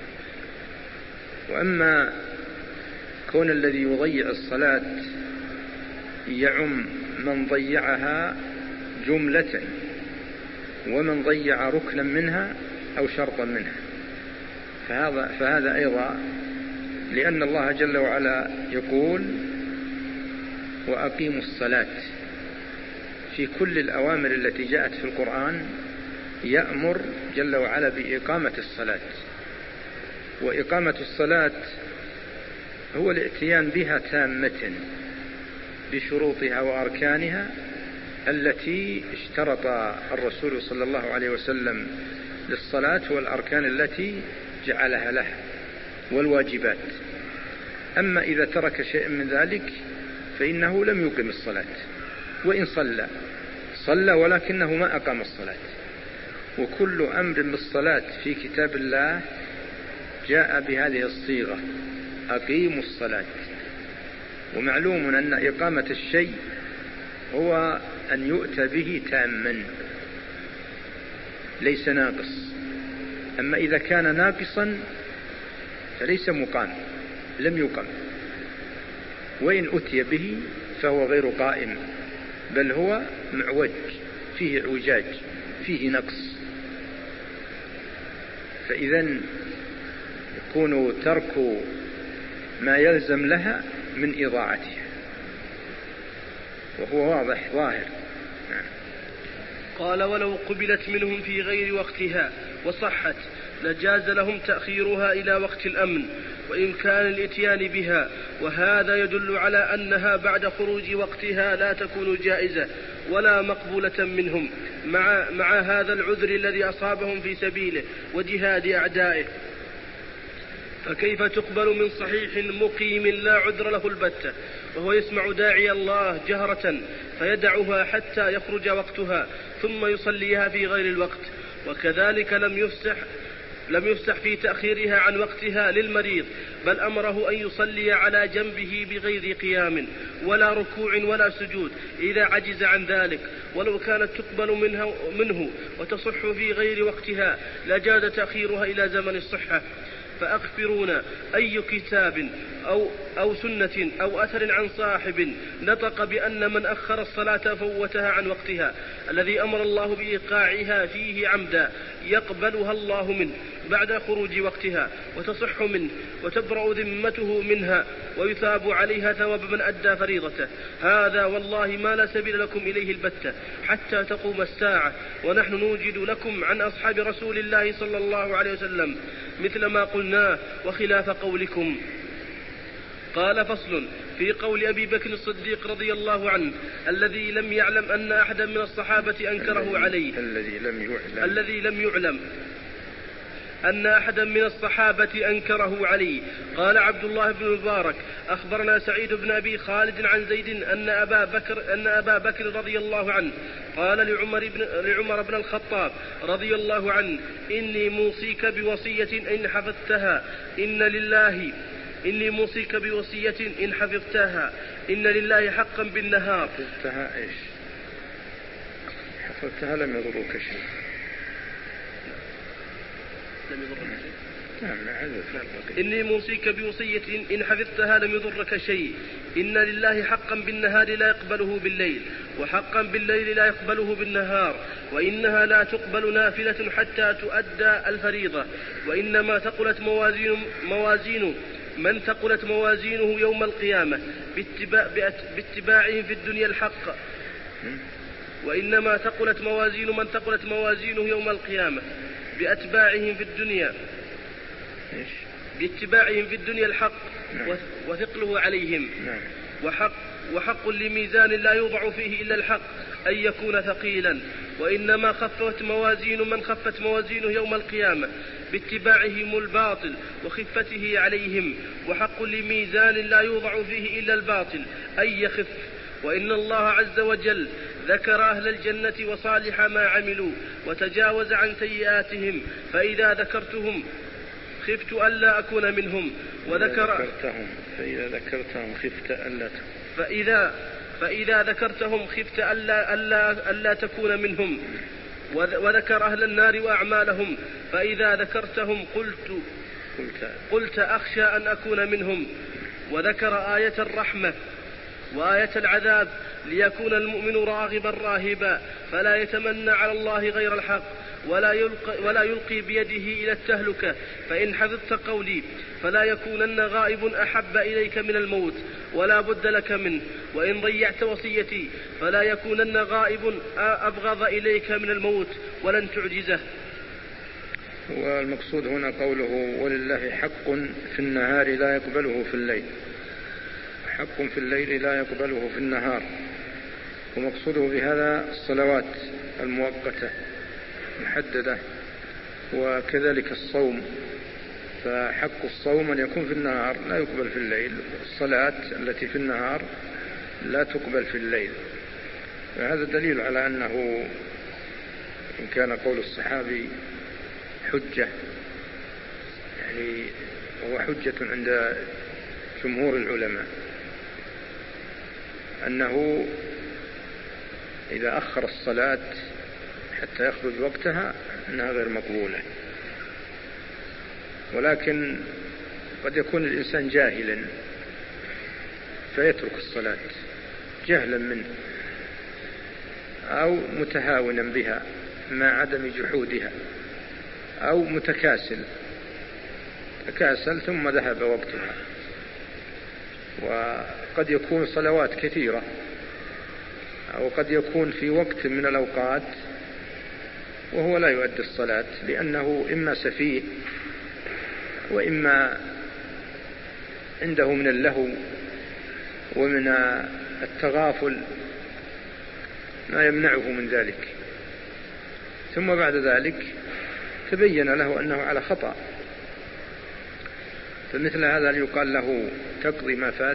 وأما كون الذي يضيع الصلاة يعم من ضيعها جملة ومن ضيع ركنا منها أو شرطا منها، فهذا أيضا، لأن الله جل وعلا يقول وأقيموا الصلاة. في كل الأوامر التي جاءت في القرآن يأمر جل وعلا بإقامة الصلاة، وإقامة الصلاة هو الاتيان بها تامة بشروطها وأركانها التي اشترط الرسول صلى الله عليه وسلم للصلاة، والأركان التي جعلها لها والواجبات. أما إذا ترك شيء من ذلك فإنه لم يقم الصلاة، وإن صلى ولكنه ما أقام الصلاة. وكل أمر بالصلاة في كتاب الله جاء بهذه الصيغة أقيموا الصلاة. ومعلوم أن إقامة الشيء هو أن يؤتى به تاما ليس ناقص. أما إذا كان ناقصا فليس مقام، لم يقم، وإن أتي به فهو غير قائم، بل هو معوج فيه اعوجاج فيه نقص. فإذا يكون ترك ما يلزم لها من إضاعتها، وهو واضح ظاهر. قال: ولو قبلت منهم في غير وقتها وصحت لجاز لهم تأخيرها إلى وقت الأمن وإمكان الإتيان بها، وهذا يدل على أنها بعد خروج وقتها لا تكون جائزة ولا مقبولة منهم مع هذا العذر الذي أصابهم في سبيله وجهاد أعدائه. فكيف تقبل من صحيح مقيم لا عذر له البتة وهو يسمع داعي الله جهرة فيدعها حتى يخرج وقتها ثم يصليها في غير الوقت؟ وكذلك لم يفسح في تأخيرها عن وقتها للمريض، بل أمره أن يصلي على جنبه بغير قيام ولا ركوع ولا سجود إذا عجز عن ذلك، ولو كانت تقبل منه وتصح في غير وقتها لجاز تأخيرها إلى زمن الصحة. فأخبرونا أي كتاب أو سنة أو أثر عن صاحب نطق بأن من أخر الصلاة فوتها عن وقتها الذي أمر الله بإيقاعها فيه عمدا يقبلها الله منه بعد خروج وقتها وتصح منه وتبرأ ذمته منها ويثاب عليها ثواب من أدى فريضته. هذا والله ما لا سبيل لكم إليه البتة حتى تقوم الساعة، ونحن نوجد لكم عن أصحاب رسول الله صلى الله عليه وسلم مثل ما قلناه وخلاف قولكم. قال: فصل في قول أبي بكر الصديق رضي الله عنه الذي لم يعلم أن أحدا من الصحابة أنكره عليه الذي لم يعلم أن أحدا من الصحابة أنكره عليه. قال عبد الله بن المبارك: أخبرنا سعيد بن أبي خالد عن زيد أن أبا بكر رضي الله عنه قال لعمر بن الخطاب رضي الله عنه: إني موصيك بوصية إن حفظتها إني موصيك بوصية إن حفظتها إن لله حقا بالنهار. حفظتها إيش؟ حفظتها لم يضرك شيء. إني موصيك بوصية إن حفظتها لم يضرك شيء إن لله حقا بالنهار لا يقبله بالليل وحقا بالليل لا يقبله بالنهار، وإنها لا تقبل نافلة حتى تؤدى الفريضة، وإنما ثقلت موازين من ثقلت موازينه يوم القيامة باتباعهم في الدنيا الحق وإنما ثقلت موازين من ثقلت موازينه يوم القيامة باتباعهم في الدنيا الحق وثقله عليهم. وحق لميزان لا يوضع فيه إلا الحق أن يكون ثقيلا، وإنما خفت موازين من خفت موازينه يوم القيامة باتباعهم الباطل وخفته عليهم. وحق لميزان لا يوضع فيه إلا الباطل أن يخف. وإن الله عز وجل ذكر أهل الجنة وصالح ما عملوا وتجاوز عن سيئاتهم، فإذا ذكرتهم خفت ألا أكون منهم. فإذا ذكرتهم خفت ألا تكون منهم. وذكر أهل النار وأعمالهم، فإذا ذكرتهم قلت أخشى أن أكون منهم. وذكر آية الرحمة وآية العذاب ليكون المؤمن راغبا راهبا فلا يتمنى على الله غير الحق ولا يلقي بيده إلى التهلكة. فإن حفظت قولي فلا يكونن غائب أحب إليك من الموت ولا بد لك منه، وإن ضيعت وصيتي فلا يكونن غائب أبغض إليك من الموت ولن تعجزه. والمقصود هنا قوله: ولله حق في النهار لا يقبله في الليل، حق في الليل لا يقبله في النهار. ومقصوده بهذا الصلوات المؤقتة محددة، وكذلك الصوم، فحق الصوم أن يكون في النهار لا يقبل في الليل، الصلاة التي في النهار لا تقبل في الليل. فهذا دليل على أنه إن كان قول الصحابي حجة، يعني هو حجة عند جمهور العلماء، أنه إذا أخر الصلاة حتى يخرج وقتها أنها غير مقبولة. ولكن قد يكون الإنسان جاهلا فيترك الصلاة جهلا منه، أو متهاونا بها مع عدم جحودها، أو متكاسل ثم ذهب وقتها. وقد يكون صلوات كثيرة، أو قد يكون في وقت من الأوقات وهو لا يؤدي الصلاة، لأنه إما سفيه وإما عنده من اللهو ومن التغافل ما يمنعه من ذلك، ثم بعد ذلك تبين له أنه على خطأ، فمثل هذا يقال له تقضي ما فات،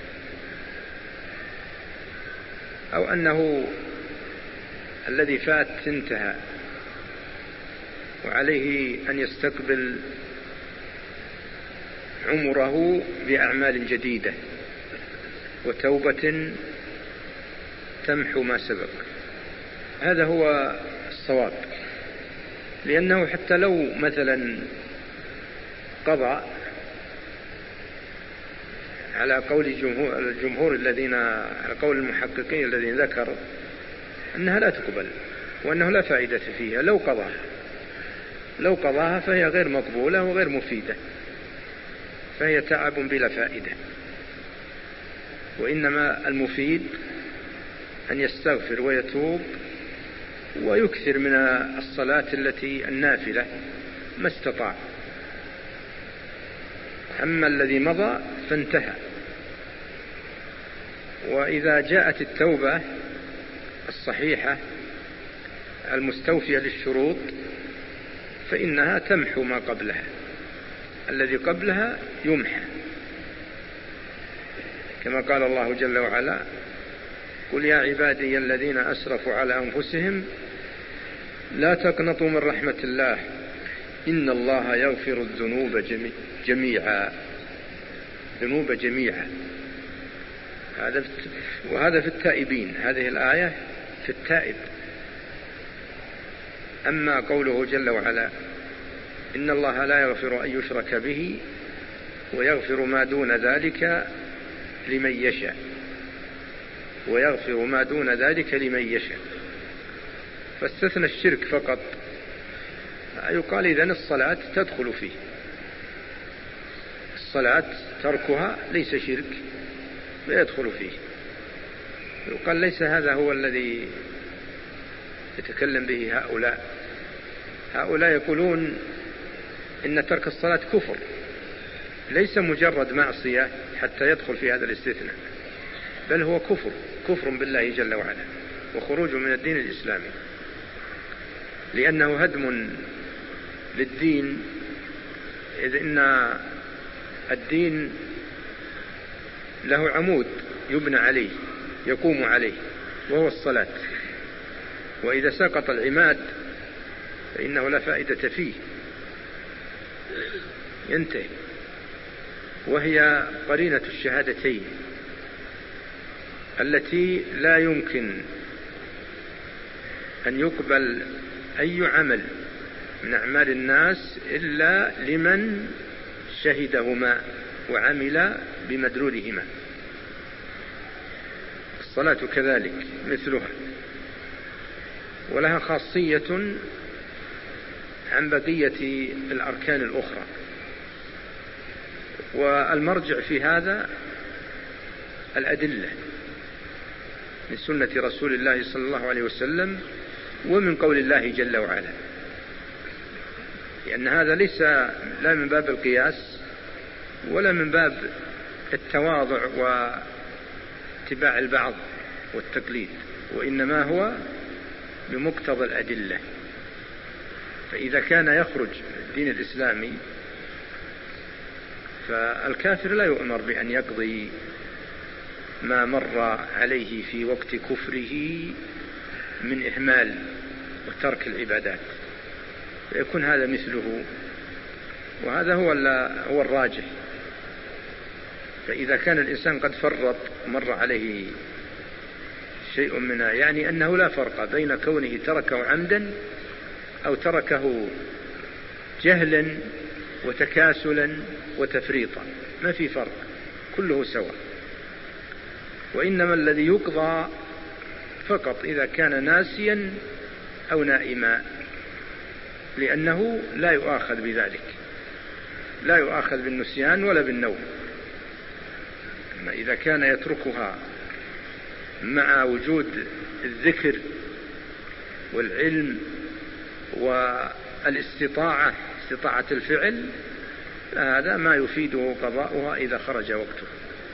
أو أنه الذي فات انتهى وعليه أن يستقبل عمره بأعمال جديدة وتوبة تمحو ما سبق. هذا هو الصواب، لأنه حتى لو مثلا قضى على قول الجمهور الذين، على قول المحققين الذين ذكروا أنها لا تقبل وأنه لا فائدة فيها، لو قضاها فهي غير مقبولة وغير مفيدة، فهي تعب بلا فائدة، وإنما المفيد أن يستغفر ويتوب ويكثر من الصلاة التي النافلة ما استطاع. أما الذي مضى فانتهى. وإذا جاءت التوبة الصحيحة المستوفية للشروط فإنها تمحو ما قبلها، الذي قبلها يمحى، كما قال الله جل وعلا: قل يا عبادي الذين أسرفوا على أنفسهم لا تقنطوا من رحمة الله إن الله يغفر الذنوب جميعا. ذنوب جميعا، وهذا في التائبين، هذه الآية في التائب. أما قوله جل وعلا: إن الله لا يغفر أن يشرك به ويغفر ما دون ذلك لمن يشاء، ويغفر ما دون ذلك لمن يشاء، فاستثنى الشرك فقط. يقال إذن الصلاة تدخل فيه، الصلاة تركها ليس شرك ويدخل فيه. يقال ليس هذا هو الذي يتكلم به هؤلاء يقولون إن ترك الصلاة كفر، ليس مجرد معصية حتى يدخل في هذا الاستثناء، بل هو كفر بالله جل وعلا وخروج من الدين الإسلامي، لأنه هدم للدين، إذ إن الدين له عمود يبنى عليه يقوم عليه وهو الصلاة، وإذا سقط العماد فإنه لا فائدة فيه، ينتهي. وهي قرينة الشهادتين التي لا يمكن أن يقبل أي عمل من أعمال الناس إلا لمن شهدهما وعمل بمدلولهما. الصلاة كذلك مثلها، ولها خاصية عن بقية الأركان الأخرى، والمرجع في هذا الأدلة من سنة رسول الله صلى الله عليه وسلم ومن قول الله جل وعلا، لأن هذا ليس لا من باب القياس ولا من باب التواضع واتباع البعض والتقليد، وإنما هو بمقتضى الأدلة. فإذا كان يخرج من الدين الإسلامي فالكافر لا يؤمر بأن يقضي ما مر عليه في وقت كفره من إهمال وترك العبادات، فيكون هذا مثله، وهذا هو الراجح. فإذا كان الإنسان قد فرط مر عليه شيء منها، يعني أنه لا فرق بين كونه تركه عمدا أو تركه جهلا وتكاسلا وتفريطا، ما في فرق، كله سواء. وإنما الذي يقضى فقط إذا كان ناسيا أو نائما، لأنه لا يؤاخذ بذلك، لا يؤاخذ بالنسيان ولا بالنوم. أما إذا كان يتركها مع وجود الذكر والعلم والاستطاعة استطاعة الفعل، هذا ما يفيده قضاؤها إذا خرج وقته.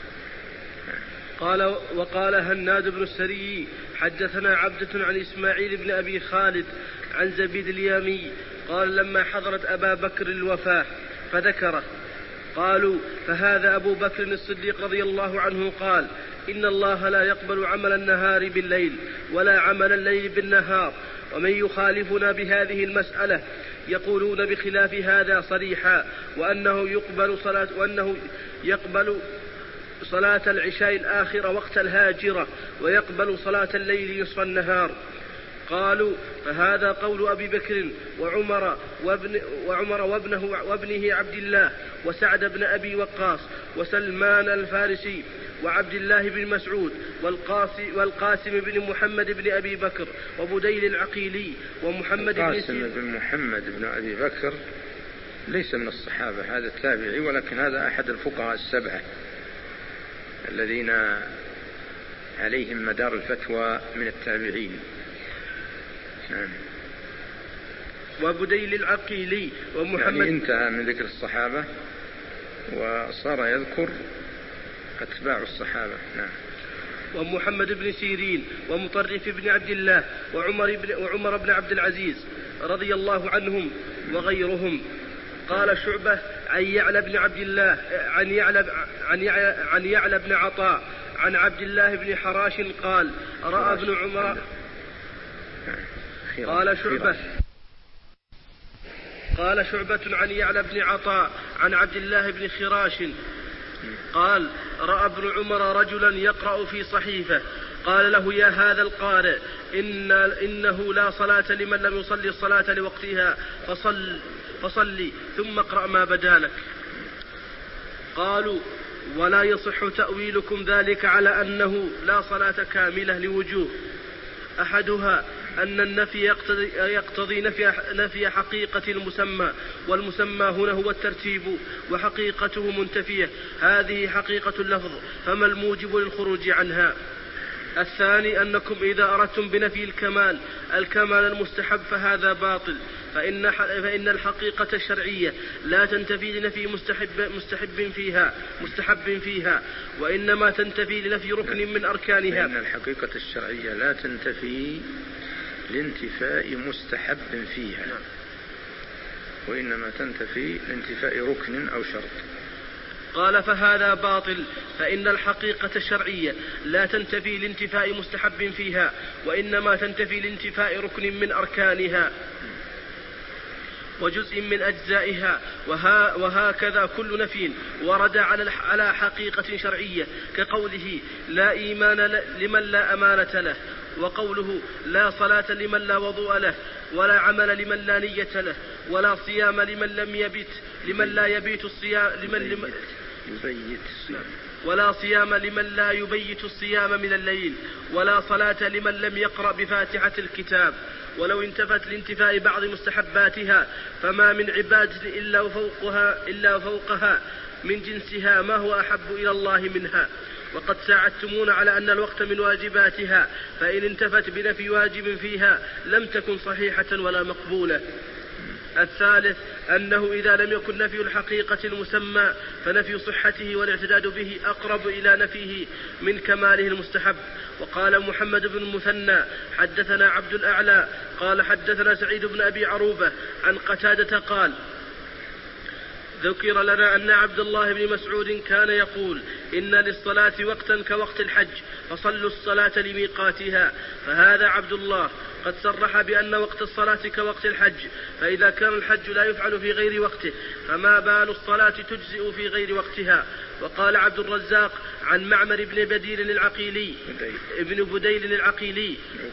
قال وقال هناد بن السري حدثنا عبدة عن إسماعيل بن أبي خالد عن زبيد اليامي قال لما حضرت أبا بكر الوفاة فذكره قالوا فهذا أبو بكر الصديق رضي الله عنه قال إن الله لا يقبل عمل النهار بالليل ولا عمل الليل بالنهار، ومن يخالفنا بهذه المسألة يقولون بخلاف هذا صريحا، وأنه يقبل صلاة العشاء الآخرة وقت الهاجرة ويقبل صلاة الليل نصف النهار. قالوا فهذا قول أبي بكر وعمر وابنه عبد الله وسعد بن أبي وقاص وسلمان الفارسي وعبد الله بن مسعود والقاسم بن محمد بن أبي بكر وبديل العقيلي ومحمد بن سيرين. بن محمد بن أبي بكر ليس من الصحابة، هذا التابعي، ولكن هذا أحد الفقهاء السبعة الذين عليهم مدار الفتوى من التابعين. وبديل العقيلي ومحمد، يعني انتهى من ذكر الصحابة وصار يذكر أتباع الصحابة. نعم. ومحمد بن سيرين ومطرف بن عبد الله وعمر بن عبد العزيز رضي الله عنهم وغيرهم. قال شعبة عن يعلى بن عبد الله عن يعلى بن عطاء عن عبد الله بن حراش قال رأى ابن عمر. قال شعبة عن يعلى بن عطاء عن عبد الله بن خراش قال رأى ابن عمر رجلا يقرأ في صحيفة قال له يا هذا القارئ إنه لا صلاة لمن لم يصلي الصلاة لوقتها فصلي ثم اقرأ ما بدا لك. قالوا ولا يصح تأويلكم ذلك على أنه لا صلاة كاملة لوجوه، أحدها أن النفي يقتضي نفي حقيقة المسمى، والمسمى هنا هو الترتيب وحقيقته منتفية، هذه حقيقة اللفظ فما الموجب للخروج عنها. الثاني أنكم إذا أردتم بنفي الكمال المستحب فهذا باطل، فإن الحقيقة الشرعية لا تنتفي لنفي مستحب فيها وإنما تنتفي لنفي ركن من أركانها. فإن الحقيقة الشرعية لا تنتفي لانتفاء مستحب فيها وإنما تنتفي لانتفاء ركن أو شرط. قال فهذا باطل، فإن الحقيقة الشرعية لا تنتفي لانتفاء مستحب فيها وإنما تنتفي لانتفاء ركن من أركانها وجزء من أجزائها، وهكذا كل نفي ورد على حقيقة شرعية كقوله لا إيمان لمن لا أمانة له، وقوله لا صلاة لمن لا وضوء له، ولا عمل لمن لا نية له، ولا صيام لمن لا يبيت الصيام ولا صيام لمن لا يبيت الصيام من الليل، ولا صلاة لمن لم يقرأ بفاتحة الكتاب. ولو انتفت لانتفاء بعض مستحباتها فما من عبادة إلا فوقها من جنسها ما هو أحب إلى الله منها. وقد ساعدتمون على أن الوقت من واجباتها، فإن انتفت بنفي واجب فيها لم تكن صحيحة ولا مقبولة. الثالث أنه إذا لم يكن نفي الحقيقة المسمى فنفي صحته والاعتداد به أقرب إلى نفيه من كماله المستحب. وقال محمد بن المثنى حدثنا عبد الأعلى قال حدثنا سعيد بن أبي عروبة عن قتادة قال ذكر لنا أن عبد الله بن مسعود كان يقول إن للصلاة وقتا كوقت الحج فصلوا الصلاة لميقاتها، فهذا عبد الله قد صرح بأن وقت الصلاة كوقت الحج، فإذا كان الحج لا يفعل في غير وقته فما بال الصلاة تجزئ في غير وقتها. وقال عبد الرزاق عن معمر بن بديل العقيلي ابن بديل العقيلي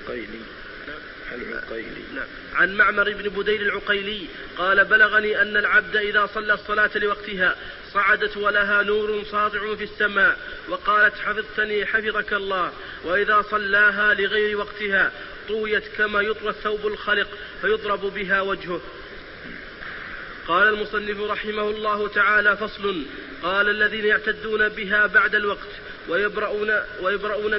عن معمر بن بديل العقيلي قال بلغني أن العبد إذا صلى الصلاة لوقتها صعدت ولها نور ساطع في السماء وقالت حفظتني حفظك الله، وإذا صلاها لغير وقتها طويت كما يطوى الثوب الخلق فيضرب بها وجهه. قال المصنف رحمه الله تعالى فصل. قال الذين يعتدون بها بعد الوقت ويبرؤون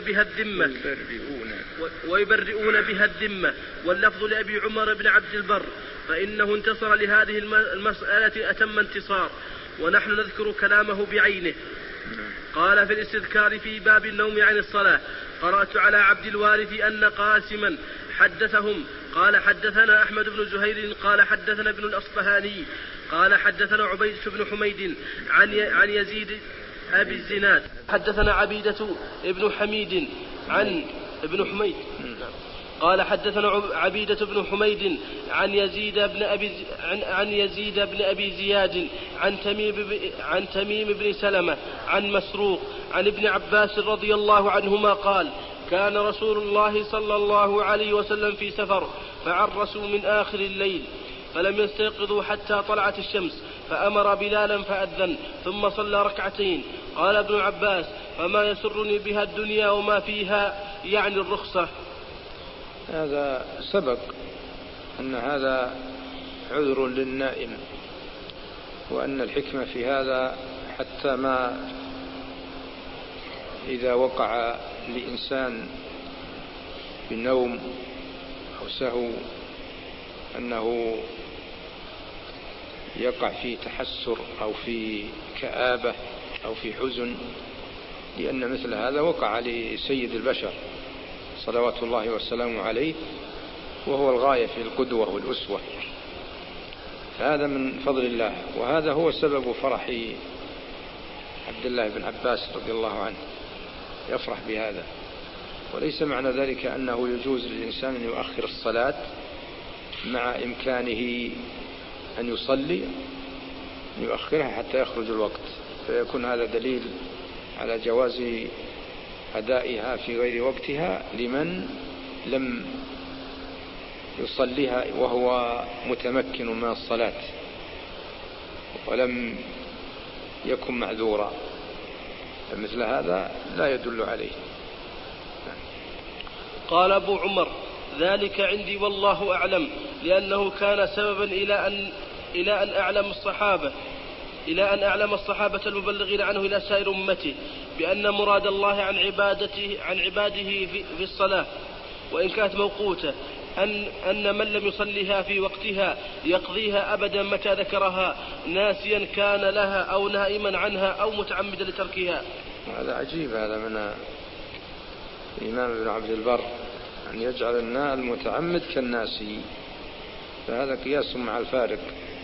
بها الذمة واللفظ لأبي عمر بن عبد البر فإنه انتصر لهذه المسألة أتم انتصار ونحن نذكر كلامه بعينه. قال في الاستذكار في باب النوم عن الصلاة: قرأت على عبد الوارث أن قاسما حدثهم قال حدثنا أحمد بن زهير قال حدثنا ابن الأصبهاني قال حدثنا عبيدة بن حميد عن يزيد أبي الزناد حدثنا عبيدة ابن حميد قال حدثنا عبيدة بن حميد عن يزيد بن أبي زياد عن تميم بن سلمة عن مسروق عن ابن عباس رضي الله عنهما قال: كان رسول الله صلى الله عليه وسلم في سفر فعرسوا من آخر الليل فلم يستيقظوا حتى طلعت الشمس فأمر بلالا فأذن ثم صلى ركعتين. قال ابن عباس: فما يسرني بها الدنيا وما فيها، يعني الرخصة. هذا سبق أن هذا عذر للنائم، وأن الحكمة في هذا حتى ما إذا وقع لإنسان بنوم أو سهو أنه يقع في تحسر أو في كآبة أو في حزن، لأن مثل هذا وقع لسيد البشر صلوات الله والسلام عليه، وهو الغاية في القدوة والأسوة. هذا من فضل الله، وهذا هو سبب فرح عبد الله بن عباس رضي الله عنه، يفرح بهذا. وليس معنى ذلك أنه يجوز للإنسان أن يؤخر الصلاة مع إمكانه أن يصلي، أن يؤخرها حتى يخرج الوقت، فيكون هذا دليل على جواز أدائها في غير وقتها لمن لم يصليها وهو متمكن من الصلاة ولم يكن معذورا، فمثل هذا لا يدل عليه. قال أبو عمر: ذلك عندي والله أعلم، لأنه كان سببا إلى أن أعلم الصحابة المبلغين عنه إلى سائر أمته بأن مراد الله عن عباده في الصلاة وإن كانت موقوتة أن من لم يصليها في وقتها يقضيها أبدا متى ذكرها، ناسيا كان لها أو نائما عنها أو متعمدا لتركها. هذا عجيب، هذا من الإمام ابن عبد البر أن يجعل المتعمد كالناسي، فهذا قياس مع الفارق.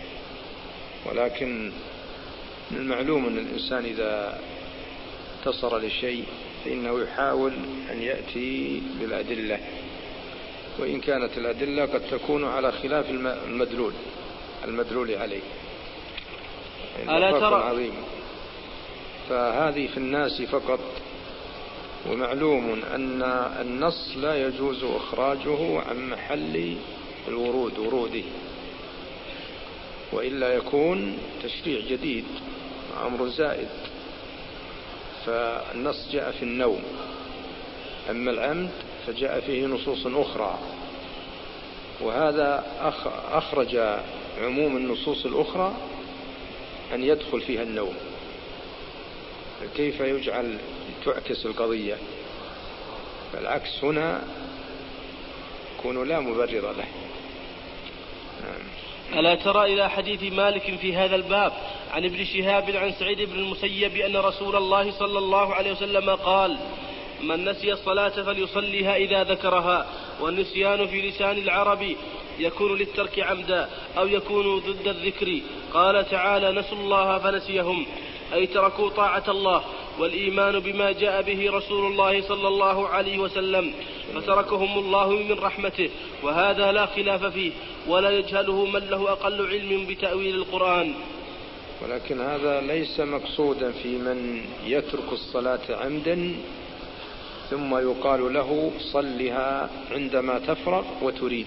ولكن من المعلوم أن الإنسان إذا اتصر لشيء فإنه يحاول أن يأتي بالأدلة، وإن كانت الأدلة قد تكون على خلاف المدلول عليه. ألا ترى عظيم. فهذه في الناس فقط، ومعلوم أن النص لا يجوز إخراجه عن محل وروده، وإلا يكون تشريع جديد أمر زائد. فالنص جاء في النوم، أما العمد فجاء فيه نصوص أخرى، وهذا أخرج عموم النصوص الأخرى أن يدخل فيها النوم، كيف يجعل تعكس القضية؟ فالعكس هنا يكون لا مبرر له. ألا ترى إلى حديث مالك في هذا الباب عن ابن شهاب عن سعيد بن المسيب أن رسول الله صلى الله عليه وسلم قال: من نسي الصلاة فليصليها إذا ذكرها. والنسيان في لسان العرب يكون للترك عمدا أو يكون ضد الذكر. قال تعالى: نسوا الله فنسيهم، أي تركوا طاعة الله والإيمان بما جاء به رسول الله صلى الله عليه وسلم، فتركهم الله من رحمته، وهذا لا خلاف فيه ولا يجهله من له أقل علم بتأويل القرآن. ولكن هذا ليس مقصودا في من يترك الصلاة عمدا ثم يقال له صلها عندما تفرغ وتريد،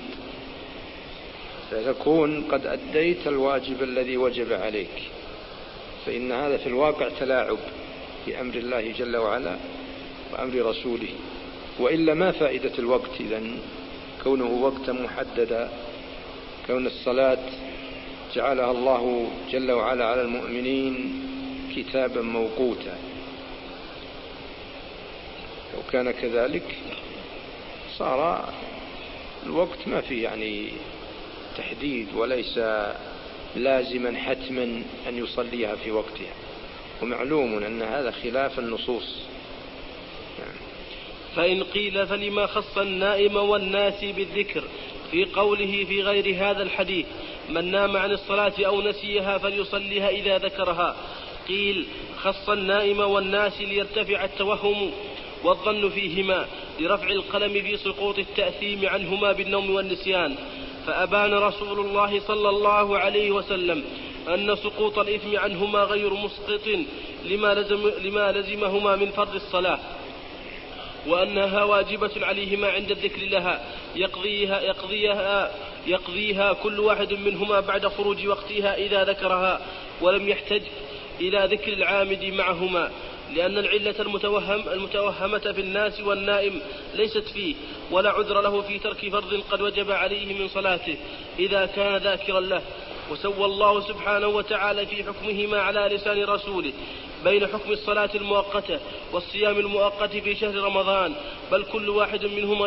فتكون قد أديت الواجب الذي وجب عليك، فإن هذا في الواقع تلاعب بأمر الله جل وعلا وأمر رسوله. وإلا ما فائدة الوقت إذن كونه وقتا محددا، كون الصلاة جعلها الله جل وعلا على المؤمنين كتابا موقوتا، لو كان كذلك صار الوقت ما فيه يعني تحديد، وليس لازما حتما أن يصليها في وقتها، ومعلوم أن هذا خلاف النصوص. فإن قيل فلما خص النائم والناس بالذكر في قوله في غير هذا الحديث من نام عن الصلاة أو نسيها فليصليها إذا ذكرها؟ قيل خص النائم والناس ليرتفع التوهم والظن فيهما لرفع القلم في سقوط التأثيم عنهما بالنوم والنسيان، فأبان رسول الله صلى الله عليه وسلم أن سقوط الإثم عنهما غير مسقط لما لزمهما من فرض الصلاة، وأنها واجبة عليهما عند الذكر لها يقضيها كل واحد منهما بعد خروج وقتها إذا ذكرها، ولم يحتج إلى ذكر العامد معهما، لأن العلة المتوهمة في الناس والنائم ليست فيه، ولا عذر له في ترك فرض قد وجب عليه من صلاته إذا كان ذاكرا له. وسوى الله سبحانه وتعالى في حكمهما على لسان رسوله بين حكم الصلاة المؤقتة والصيام المؤقت في شهر رمضان، بل كل واحد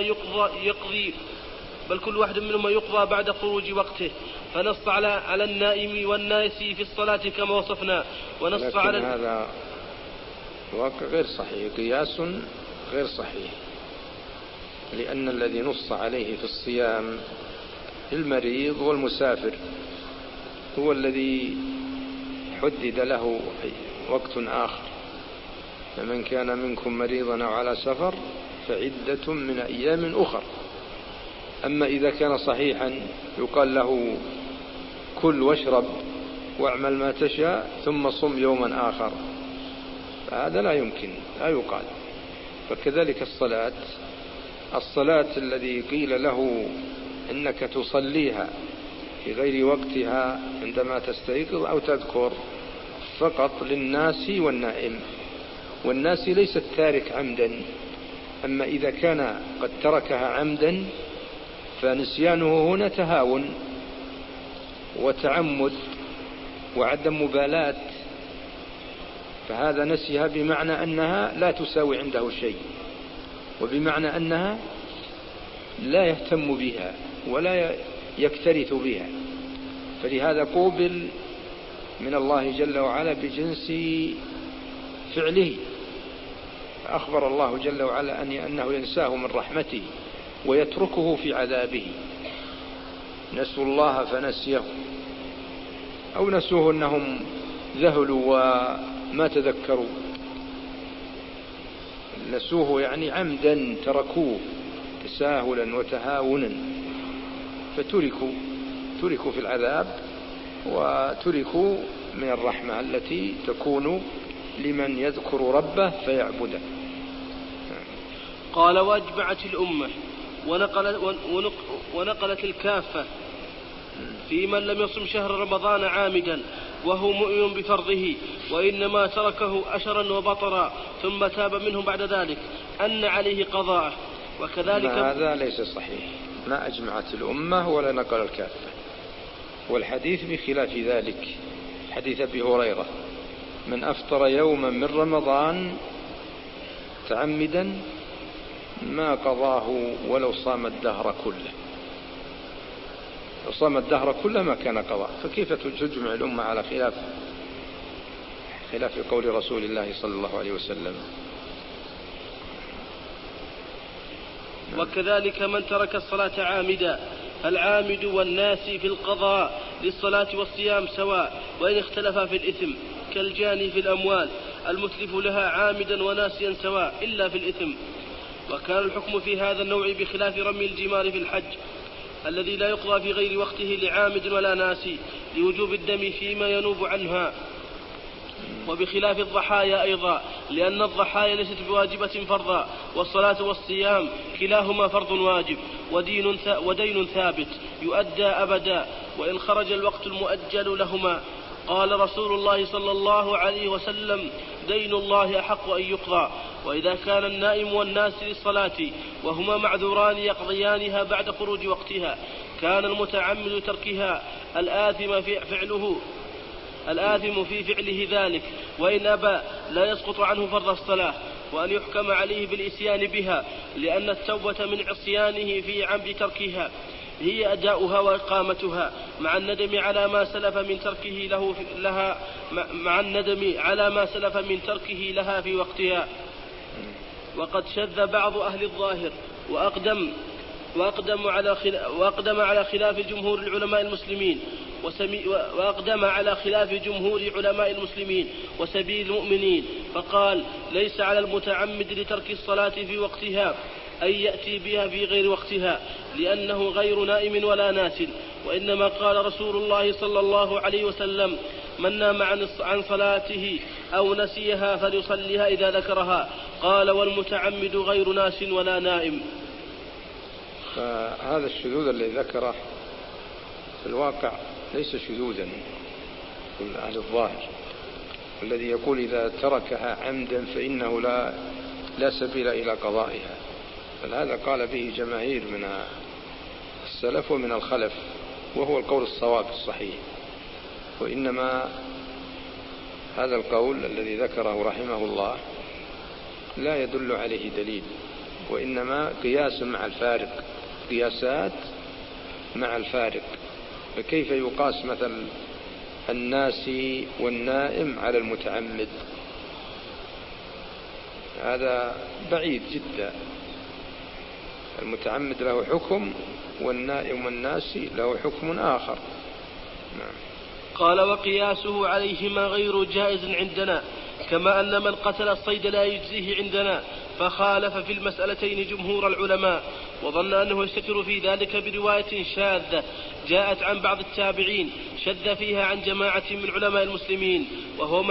منهما يقضى بعد خروج وقته، فنص على النائم والناس في الصلاة كما وصفنا، ونص على هذا واقع غير صحيح، قياس غير صحيح، لأن الذي نص عليه في الصيام المريض والمسافر هو الذي حدد له وقت آخر، فمن كان منكم مريضا أو على سفر فعدة من أيام أخر. أما إذا كان صحيحا يقال له كل واشرب واعمل ما تشاء ثم صم يوما آخر، فهذا لا يمكن، لا يقال. فكذلك الصلاة الذي قيل له إنك تصليها في غير وقتها عندما تستيقظ أو تذكر فقط للناس والنائم، والناس ليس التارك عمدا. أما إذا كان قد تركها عمدا فنسيانه هنا تهاون وتعمد وعدم مبالاة، فهذا نسيها بمعنى أنها لا تساوي عنده شيء، وبمعنى أنها لا يهتم بها ولا يكترث بها، فلهذا قوبل من الله جل وعلا بجنس فعله. أخبر الله جل وعلا أنه ينساه من رحمته ويتركه في عذابه. نسوا الله فنسيه، أو نسوه أنهم ذهلوا وما تذكروا، نسوه يعني عمدا تركوه تساهلا وتهاونا، فتركوا في العذاب وتركوا من الرحمة التي تكون لمن يذكر ربه فيعبده. قال وأجمعت الأمة ونقلت الكافة في من لم يصم شهر رمضان عامدا وهو مؤمن بفرضه وإنما تركه أشرا وبطرا ثم تاب منه بعد ذلك أن عليه قضاءه. وكذلك هذا ليس صحيح، ما أجمعت الأمة ولا نقل الكافة، والحديث بخلاف ذلك. حديث أبي هريرة من أفطر يوما من رمضان تعمدا ما قضاه ولو صام الدهر كله، لو صام الدهر كله ما كان قضاء، فكيف تجمع الأمة على خلاف قول رسول الله صلى الله عليه وسلم؟ وكذلك من ترك الصلاة عامدا فالعامد والناس في القضاء للصلاة والصيام سواء وإن اختلفا في الإثم، كالجاني في الأموال المتلف لها عامدا وناسيا سواء إلا في الإثم. وكان الحكم في هذا النوع بخلاف رمي الجمار في الحج الذي لا يقضى في غير وقته لعامد ولا ناسي لوجوب الدم فيما ينوب عنها، وبخلاف الضحايا أيضا لأن الضحايا ليست بواجبة فرضا، والصلاة والصيام كلاهما فرض واجب ودين ثابت يؤدى أبدا وإن خرج الوقت المؤجل لهما. قال رسول الله صلى الله عليه وسلم دين الله أحق أن يقضى. وإذا كان النائم والناس للصلاة وهما معذوران يقضيانها بعد خروج وقتها كان المتعمد تركها الآثم في فعله ذلك، وإن أبى لا يسقط عنه فرض الصلاة. وأن يحكم عليه بالإتيان بها، لأن التوبة من عصيانه في عمد تركها هي أداؤها وإقامتها مع الندم على ما سلف من تركه لها في وقتها. وقد شذ بعض أهل الظاهر وأقدم على خلاف جمهور علماء المسلمين وسبيل المؤمنين، فقال: ليس على المتعمد لترك الصلاة في وقتها أن يأتي بها في غير وقتها، لأنه غير نائم ولا ناس، وإنما قال رسول الله صلى الله عليه وسلم: من نام عن صلاته أو نسيها فليصليها إذا ذكرها. قال: والمتعمد غير ناس ولا نائم. فهذا الشذوذ الذي ذكره في الواقع ليس شذوذا من أهل الظاهر، الذي يقول إذا تركها عمدا فإنه لا سبيل إلى قضائها، بل هذا قال به جماهير من السلف ومن الخلف، وهو القول الصواب الصحيح. وإنما هذا القول الذي ذكره رحمه الله لا يدل عليه دليل، وإنما قياس مع الفارق، قياسات مع الفارق. فكيف يقاس مثل الناسي والنائم على المتعمد؟ هذا بعيد جدا. المتعمد له حكم والنائم والناسي له حكم آخر. نعم. قال: وقياسه عليهما غير جائز عندنا، كما أن من قتل الصيد لا يجزيه عندنا، فخالف في المسألتين جمهور العلماء، وظن أنه يستتر في ذلك برواية شاذة جاءت عن بعض التابعين شذ فيها عن جماعة من علماء المسلمين، وهو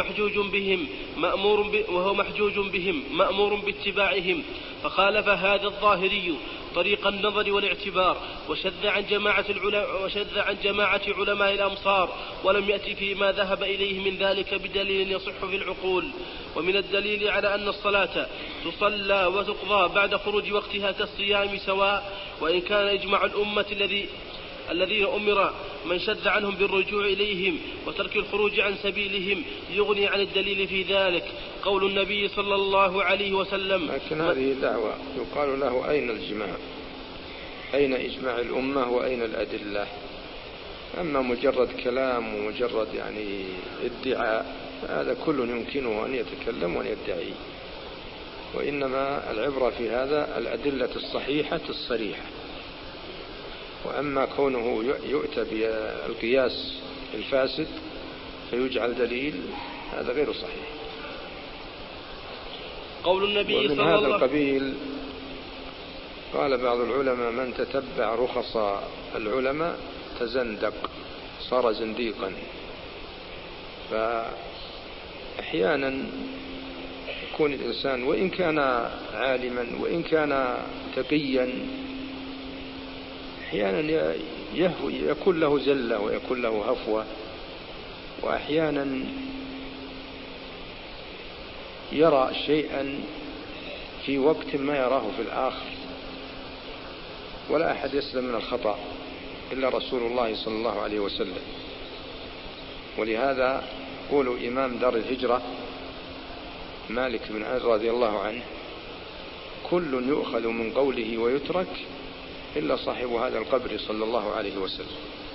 محجوج بهم مأمور باتباعهم، فخالف هذا الظاهري طريق النظر والاعتبار، وشذ عن جماعة علماء الأمصار، ولم يأتي فيما ذهب إليه من ذلك بدليل يصح في العقول. ومن الدليل على أن الصلاة تصلى وتقضى بعد خروج وقتها كالصيام سواء، وإن كان إجماع الأمة الذين أمر من شذ عنهم بالرجوع إليهم وترك الخروج عن سبيلهم يغني عن الدليل في ذلك قول النبي صلى الله عليه وسلم. لكن هذه دعوة يقال له: أين الجماع؟ أين إجماع الأمة وأين الأدلة؟ أما مجرد كلام ومجرد ادعاء، هذا كل يمكنه أن يتكلم وأن يدعي، وإنما العبرة في هذا الأدلة الصحيحة الصريحة. وأما كونه يؤتى بالقياس الفاسد فيجعل دليل، هذا غير صحيح. قول النبي صلى الله عليه وسلم: ومن هذا القبيل قال بعض العلماء: من تتبع رخص العلماء تزندق، صار زنديقا. فأحيانا يكون الإنسان وإن كان عالما وإن كان تقيا، أحيانا يكون له زلة ويكون له هفوة، وأحيانا يرى شيئا في وقت ما يراه في الآخر. ولا أحد يسلم من الخطأ إلا رسول الله صلى الله عليه وسلم. ولهذا يقول إمام دار الهجرة مالك بن أنس رضي الله عنه: كل يؤخذ من قوله ويترك إلا صاحب هذا القبر صلى الله عليه وسلم.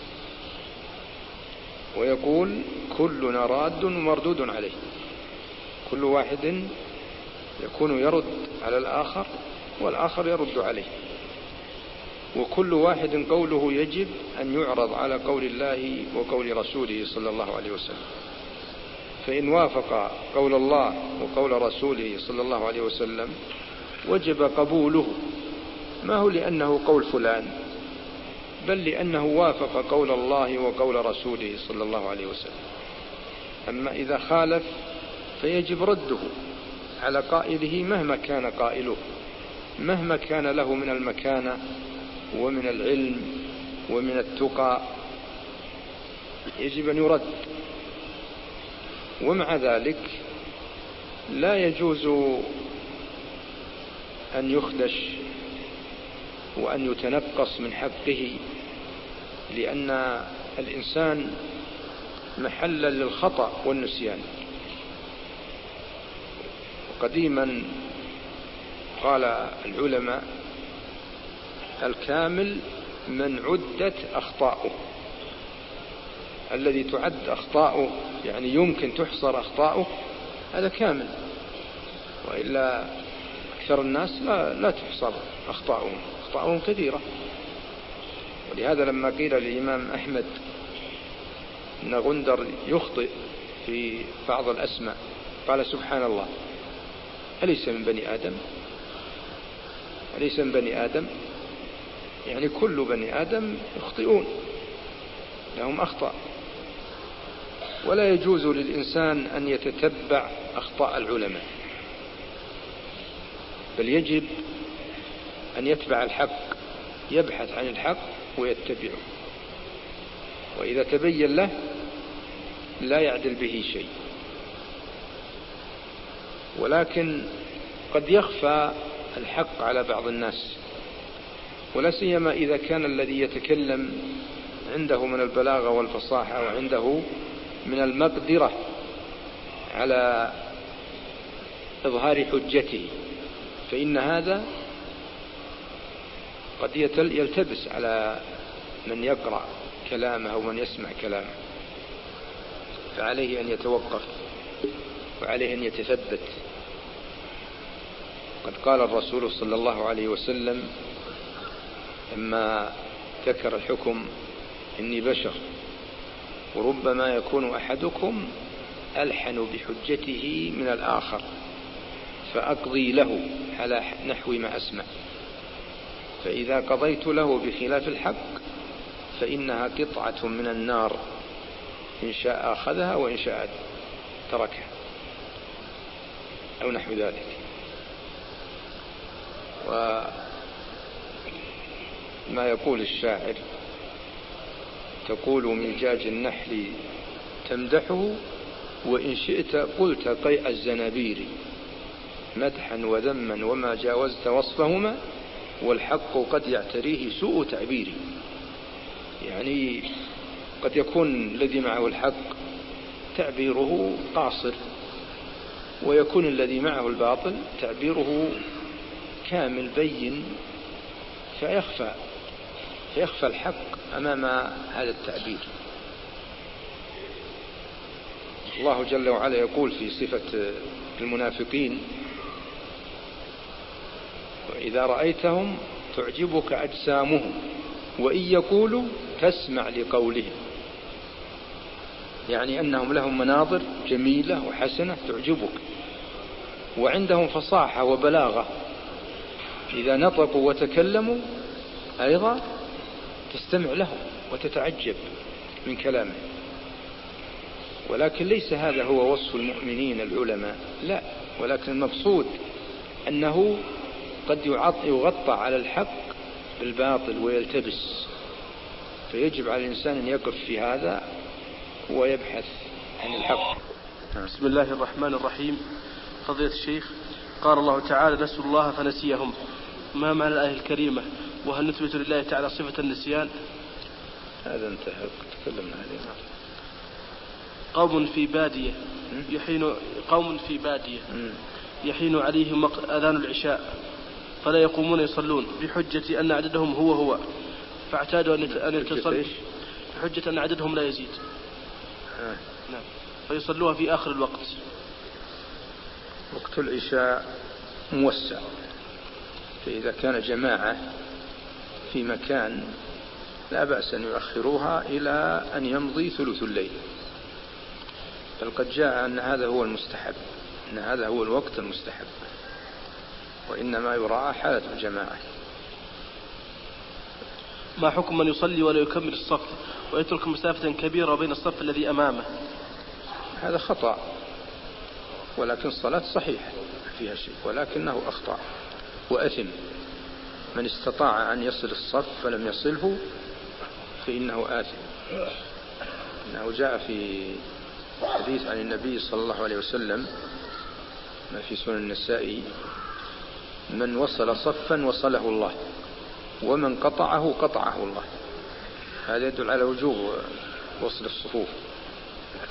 ويقول: كلنا راد ومردود عليه. كل واحد يكون يرد على الآخر والآخر يرد عليه، وكل واحد قوله يجب أن يعرض على قول الله وقول رسوله صلى الله عليه وسلم. فإن وافق قول الله وقول رسوله صلى الله عليه وسلم وجب قبوله، ما هو لأنه قول فلان، بل لأنه وافق قول الله وقول رسوله صلى الله عليه وسلم. أما إذا خالف فيجب رده على قائله مهما كان قائله، مهما كان له من المكانة ومن العلم ومن التقى، يجب أن يرد. ومع ذلك لا يجوز أن يخدش وأن يتنقص من حقه، لأن الإنسان محل للخطأ والنسيان. قديما قال العلماء الكامل من عدت أخطاؤه، الذي تعد أخطاؤه يعني يمكن تحصر أخطاؤه هذا كامل، وإلا أكثر الناس لا تحصر أخطاؤهم كثيرة. ولهذا لما قيل للإمام أحمد إن غندر يخطئ في بعض الأسماء قال سبحان الله أليس من بني آدم؟ يعني كل بني آدم يخطئون، لهم أخطاء، ولا يجوز للإنسان أن يتتبع أخطاء العلماء، بل يجب أن يتبع الحق، يبحث عن الحق ويتبعه، وإذا تبين له لا يعدل به شيء. ولكن قد يخفى الحق على بعض الناس، ولا سيما إذا كان الذي يتكلم عنده من البلاغة والفصاحة وعنده من المقدرة على إظهار حجته، فإن هذا قد يلتبس على من يقرأ كلامه أو من يسمع كلامه، فعليه أن يتوقف وعليه أن يتثبت. قد قال الرسول صلى الله عليه وسلم لما ذكر الحكم إني بشر وربما يكون أحدكم ألحن بحجته من الآخر فأقضي له على نحو ما أسمع، فإذا قضيت له بخلاف الحق فإنها قطعة من النار إن شاء أخذها وإن شاء تركها أو نحو ذلك. وما يقول الشاعر تقول من جاج النحل تمدحه وإن شئت قلت قيء الزنابير مدحا وذما وما جاوزت وصفهما والحق قد يعتريه سوء تعبيري. يعني قد يكون الذي معه الحق تعبيره قاصر، ويكون الذي معه الباطل تعبيره كامل بين، فيخفى الحق أمام هذا التعبير. الله جل وعلا يقول في صفة المنافقين وإذا رأيتهم تعجبك أجسامهم وإن يقولوا تسمع لقولهم، يعني أنهم لهم مناظر جميلة وحسنة تعجبك، وعندهم فصاحة وبلاغة، إذا نطقوا وتكلموا أيضا تستمع لهم وتتعجب من كلامه. ولكن ليس هذا هو وصف المؤمنين العلماء، لا، ولكن المقصود أنه قد يغطى على الحق بالباطل ويلتبس، فيجب على الإنسان أن يقف في هذا ويبحث عن الحق. بسم الله الرحمن الرحيم. فضيلة الشيخ، قال الله تعالى نسوا الله فنسيهم، ما معنى الآية الكريمة؟ وهل نثبت لله تعالى صفة النسيان؟ هذا انتهى تكلمنا عليه. قوم في بادية يحين عليهم أذان العشاء فلا يقومون يصلون بحجة أن عددهم هو فاعتادوا أن يتصلوا بحجة أن عددهم لا يزيد، نعم، فيصلوها في آخر الوقت. وقت العشاء موسع، فإذا كان جماعة في مكان لا بأس أن يؤخروها إلى أن يمضي ثلث الليل، بل قد جاء أن هذا هو المستحب، أن هذا هو الوقت المستحب، وإنما يراعى حالة الجماعة. ما حكم من يصلي ولا يكمل الصف ويترك مسافة كبيرة بين الصف الذي أمامه؟ هذا خطأ، ولكن الصلاة صحيحة فيها شيء، ولكنه أخطأ وأثم. من استطاع أن يصل الصف فلم يصله فإنه آثم. إنه جاء في حديث عن النبي صلى الله عليه وسلم ما في سنن النسائي: من وصل صفا وصله الله ومن قطعه قطعه الله. هذا يدل على وجوب وصل الصفوف،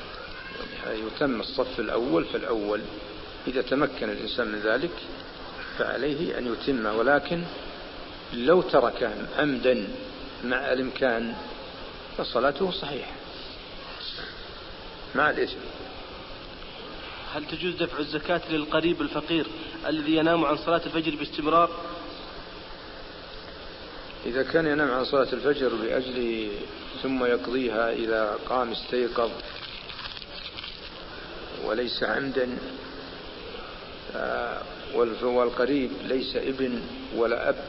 يتم الصف الأول فالأول، إذا تمكن الإنسان من ذلك فعليه أن يتم، ولكن لو ترك عمدا مع الإمكان فصلاته صحيحة مع الإثم. هل تجوز دفع الزكاة للقريب الفقير الذي ينام عن صلاة الفجر باستمرار؟ إذا كان ينام عن صلاة الفجر بأجل ثم يقضيها إذا قام استيقظ وليس عمدا، والقريب ليس ابن ولا أب،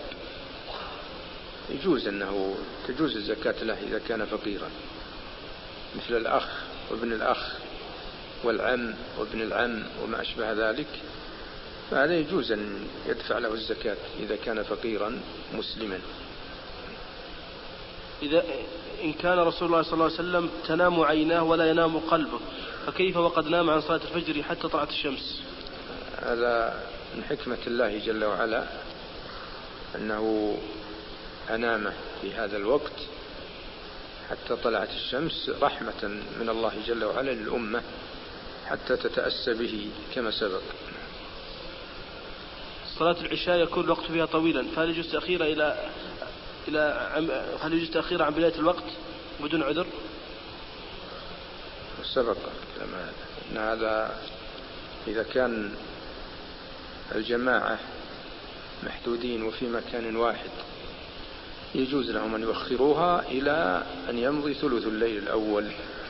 يجوز أنه تجوز الزكاة له إذا كان فقيرا، مثل الأخ وابن الأخ والعم وابن العم وما أشبه ذلك، فهذا يجوز أن يدفع له الزكاة إذا كان فقيرا مسلما. إن كان رسول الله صلى الله عليه وسلم تنام عيناه ولا ينام قلبه، فكيف وقد نام عن صلاة الفجر حتى طلعت الشمس؟ هذا من حكمة الله جل وعلا أنه أنامه في هذا الوقت حتى طلعت الشمس رحمة من الله جل وعلا للأمة حتى تتأسى به كما سبق. صلاة العشاء يكون الوقت فيها طويلا، فهل يجوز تأخيرها عن بداية الوقت بدون عذر؟ سبق أن هذا إذا كان الجماعة محدودين وفي مكان واحد يجوز لهم أن يؤخروها إلى أن يمضي ثلث الليل الأول،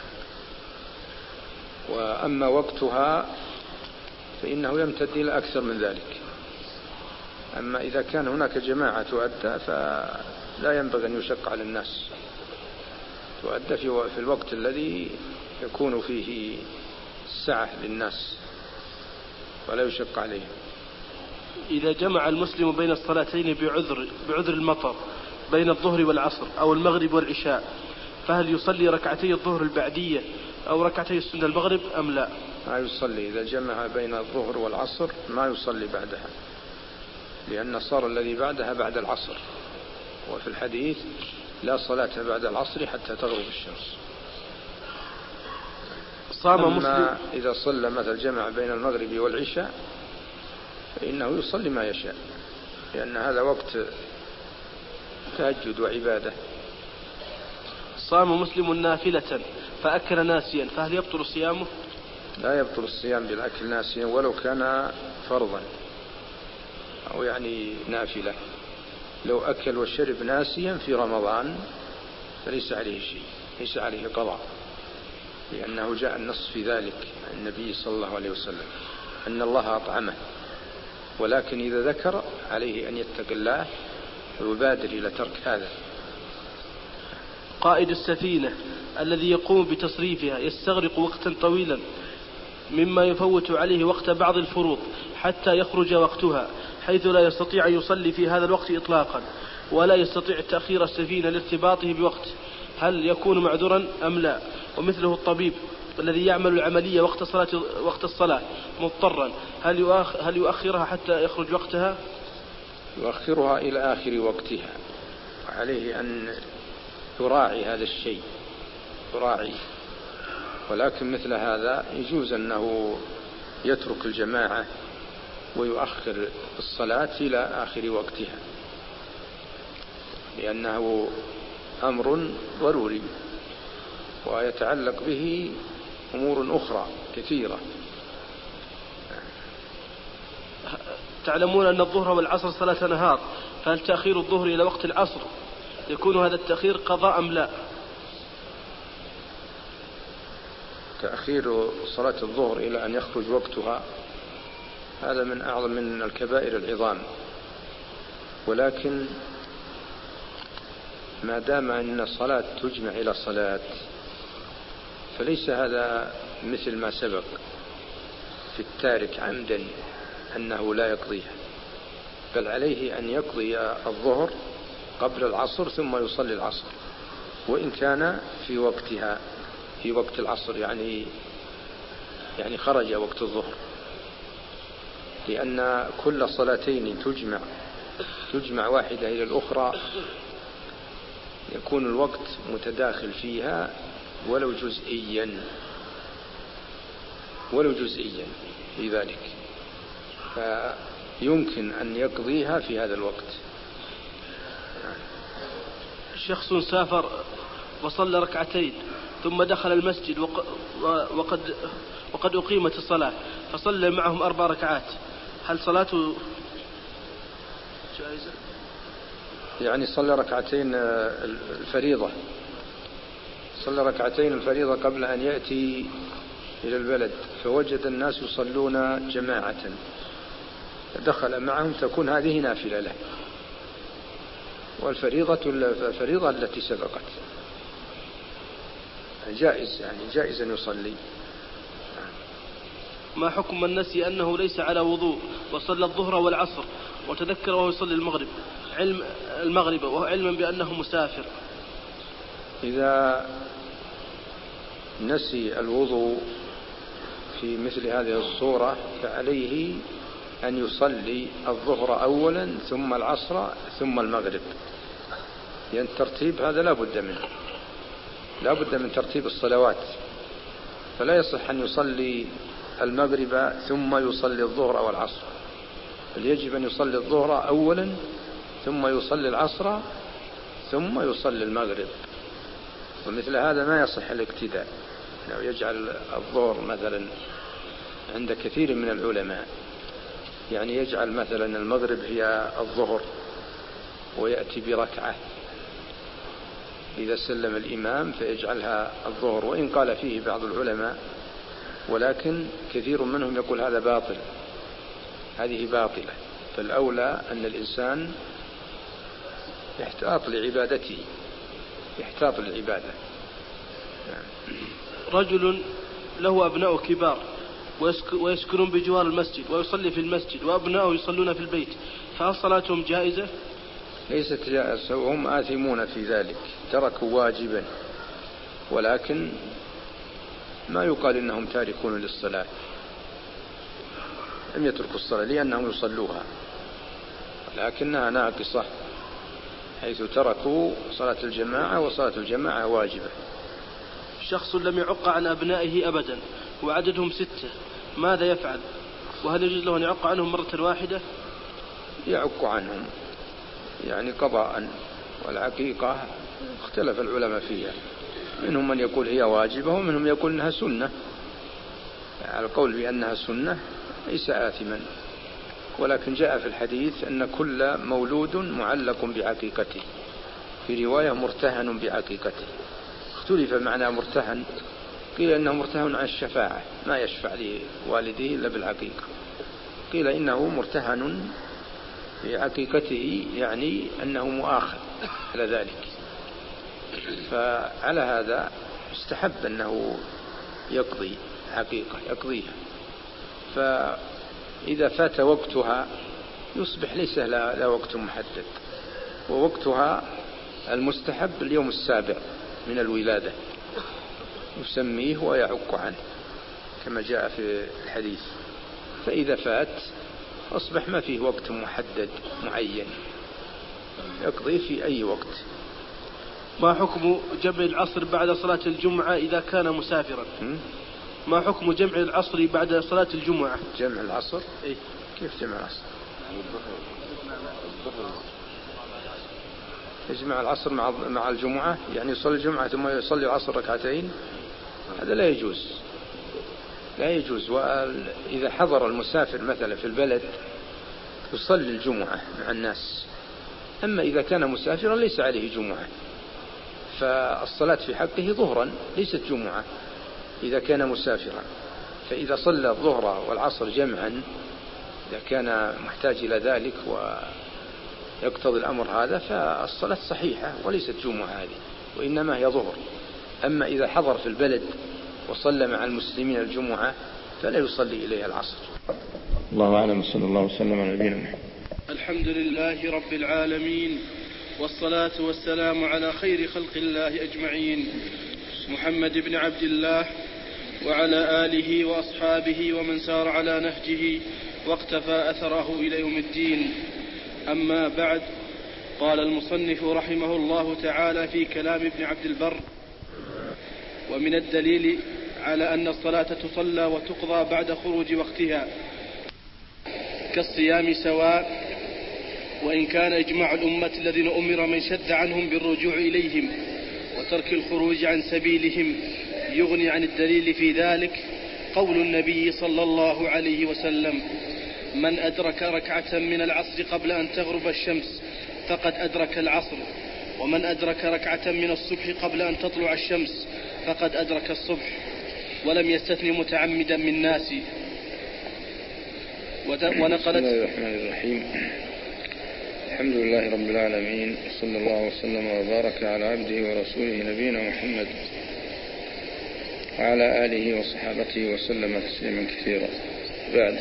وأما وقتها فإنه يمتد إلى أكثر من ذلك. أما إذا كان هناك جماعة تؤدى فلا ينبغي أن يشق على الناس، تؤدى في الوقت الذي يكون فيه السعة للناس ولا يشق عليهم. إذا جمع المسلم بين الصلاتين بعذر المطر بين الظهر والعصر أو المغرب والعشاء، فهل يصلي ركعتي الظهر البعدية أو ركعتي السنة المغرب أم لا؟ ما يصلي إذا جمع بين الظهر والعصر، ما يصلي بعدها، لأن صار الذي بعدها بعد العصر، وفي الحديث لا صلاة بعد العصر حتى تغرب الشمس. أما إذا صلى مثل جمع بين المغرب والعشاء فإنه يصلي ما يشاء، لأن هذا وقت تهجد وعبادة. صام مسلم نافلة فأكل ناسيا، فهل يبطل صيامه؟ لا يبطل الصيام بالأكل ناسيا ولو كان فرضا أو يعني نافلة. لو أكل وشرب ناسيا في رمضان فليس عليه شيء، ليس عليه قضاء، لأنه جاء النص في ذلك عن النبي صلى الله عليه وسلم أن الله أطعمه، ولكن إذا ذكر عليه أن يتق الله ويبادر إلى ترك هذا. قائد السفينة الذي يقوم بتصريفها يستغرق وقتا طويلا مما يفوت عليه وقت بعض الفروض حتى يخرج وقتها، حيث لا يستطيع أن يصلي في هذا الوقت إطلاقا، ولا يستطيع تأخير السفينة لارتباطه بوقت، هل يكون معذورا أم لا؟ ومثله الطبيب الذي يعمل العملية وقت الصلاة مضطرا، هل يؤخرها حتى يخرج وقتها؟ يؤخرها إلى آخر وقتها، وعليه أن يراعي هذا الشيء، يراعي. ولكن مثل هذا يجوز أنه يترك الجماعة ويؤخر الصلاة إلى آخر وقتها، لأنه أمر ضروري ويتعلق به أمور أخرى كثيرة. تعلمون أن الظهر والعصر صلاة نهار، فهل تأخير الظهر إلى وقت العصر يكون هذا التأخير قضاء أم لا؟ تأخير صلاة الظهر إلى أن يخرج وقتها هذا من أعظم من الكبائر العظام، ولكن ما دام أن الصلاة تجمع إلى صلاة فليس هذا مثل ما سبق في التارك عمدا أنه لا يقضيها، بل عليه أن يقضي الظهر قبل العصر ثم يصلي العصر، وإن كان في وقتها في وقت العصر، يعني خرج وقت الظهر، لأن كل صلاتين تجمع واحدة إلى الأخرى يكون الوقت متداخل فيها ولو جزئيا في ذلك. يمكن أن يقضيها في هذا الوقت. شخص سافر وصلى ركعتين ثم دخل المسجد وقد أقيمت الصلاة فصلى معهم 4 ركعات، هل صلاته جائزة؟ يعني صلى ركعتين الفريضة، صلى ركعتين الفريضة قبل أن يأتي إلى البلد، فوجد الناس يصلون جماعة دخل معهم، تكون هذه نافلة له، والفريضة الفريضة التي سبقت جائز، يعني جائز أن يصلي. ما حكم من نسي أنه ليس على وضوء وصلى الظهر والعصر وتذكر وهو يصلي المغرب وهو علما بأنه مسافر؟ إذا نسي الوضوء في مثل هذه الصورة فعليه أن يصلي الظهر أولا ثم العصر ثم المغرب، لأن الترتيب هذا لا بد منه، لا بد من ترتيب الصلوات، فلا يصح أن يصلي المغرب ثم يصلي الظهر والعصر، بل يجب أن يصلي الظهر أولا ثم يصلي العصر ثم يصلي المغرب. ومثل هذا ما يصح الاقتداء، لو يجعل الظهر مثلا عند كثير من العلماء، يعني يجعل مثلا المغرب هي الظهر ويأتي بركعة إذا سلم الإمام فيجعلها الظهر، وإن قال فيه بعض العلماء، ولكن كثير منهم يقول هذا باطل، هذه باطلة، فالأولى أن الإنسان يحتاط لعبادته، يحتاط للعبادة. رجل له أبناء كبار ويسكنون بجوار المسجد ويصلي في المسجد وأبناؤه يصلون في البيت، فهل صلاتهم جائزة؟ ليست جائزة، وهم آثمون في ذلك، تركوا واجبا، ولكن ما يقال إنهم تاركون للصلاة، لم يتركوا الصلاة لأنهم يصلوها، لكنها ناقصة حيث تركوا صلاة الجماعة، وصلاة الجماعة واجبة. شخص لم يعق عن أبنائه أبدا وعددهم 6، ماذا يفعل؟ وهل يجوز له أن يعق عنهم مرة واحدة؟ يعق عنهم يعني قضاء، والعقيقة اختلف العلماء فيها، منهم من يقول هي واجبة ومنهم يقول أنها سنة، على القول بأنها سنة ليس آثما، ولكن جاء في الحديث أن كل مولود معلق بعقيقته، في رواية مرتهن بعقيقته، اختلف معنى مرتهن، قيل إنه مرتهن عن الشفاعة، ما يشفع لوالده إلا بالعقيقة، قيل إنه مرتهن بعقيقته، يعني أنه مؤاخذ على ذلك، فعلى هذا استحب أنه يقضي عقيقة، يقضيها، فإذا فات وقتها يصبح ليس لا وقت محدد، ووقتها المستحب اليوم 7 من الولادة، يسميه ويعق عنه كما جاء في الحديث، فإذا فات أصبح ما فيه وقت محدد معين، يقضي في أي وقت. ما حكم جمع العصر بعد صلاة الجمعة إذا كان مسافرا؟ ما حكم جمع العصر بعد صلاة الجمعة؟ جمع العصر؟ إيه؟ كيف جمع العصر؟ يجمع العصر مع الجمعة، يعني يصلي الجمعة ثم يصلي العصر ركعتين، هذا لا يجوز، لا يجوز. وإذا حضر المسافر مثلا في البلد يصلي الجمعة مع الناس، أما إذا كان مسافرا ليس عليه جمعة، فالصلاة في حقه ظهرا ليست جمعة إذا كان مسافرا، فإذا صلى الظهر والعصر جمعا إذا كان محتاج إلى ذلك ويقتضي الأمر هذا، فالصلاة صحيحة وليست جمعة هذه، وإنما هي ظهر. أما إذا حضر في البلد وصلى مع المسلمين الجمعة فلا يصلي إليها العصر. الله أعلم، صلى الله وسلم على نبينا محمد. الحمد لله رب العالمين، والصلاة والسلام على خير خلق الله أجمعين، محمد بن عبد الله وعلى آله وأصحابه ومن سار على نهجه واقتفى أثره إلى يوم الدين. أما بعد، قال المصنف رحمه الله تعالى في كلام ابن عبد البر: ومن الدليل على أن الصلاة تصلى وتقضى بعد خروج وقتها كالصيام سواء، وإن كان إجماع الأمة الذين أمر من شد عنهم بالرجوع إليهم وترك الخروج عن سبيلهم يغني عن الدليل في ذلك قول النبي صلى الله عليه وسلم: من أدرك ركعة من العصر قبل أن تغرب الشمس فقد أدرك العصر، ومن أدرك ركعة من الصبح قبل أن تطلع الشمس فقد أدرك الصبح، ولم يستثن متعمدا من الناس. ونقلت. بسم الله الرحمن الرحيم. الحمد لله رب العالمين، صلى الله وسلم وبارك على عبده ورسوله نبينا محمد وعلى آله وصحابته وسلم تسليما كثيرا. بعد،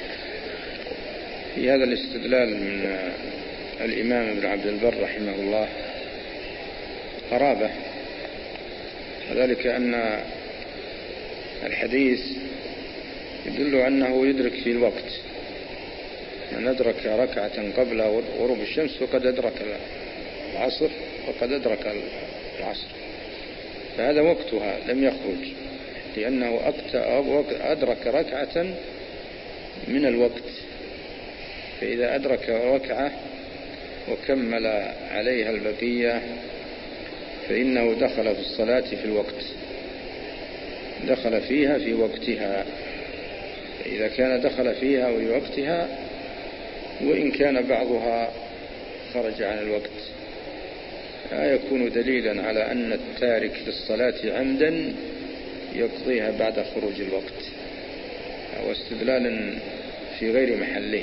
في هذا الاستدلال من الإمام ابن عبد البر رحمه الله قرابة، وذلك أن الحديث يدل أنه يدرك في الوقت. من أدرك ركعة قبل غروب الشمس فقد أدرك العصر وقد أدرك العصر، فهذا وقتها لم يخرج، لأنه أدرك ركعة من الوقت. فإذا أدرك ركعة وكمل عليها البقية فإنه دخل في الصلاة في الوقت، دخل فيها في وقتها. فإذا كان دخل فيها في وقتها وإن كان بعضها خرج عن الوقت لا يكون دليلا على أن التارك للصلاة عمدا يقضيها بعد خروج الوقت، أو استدلال في غير محله.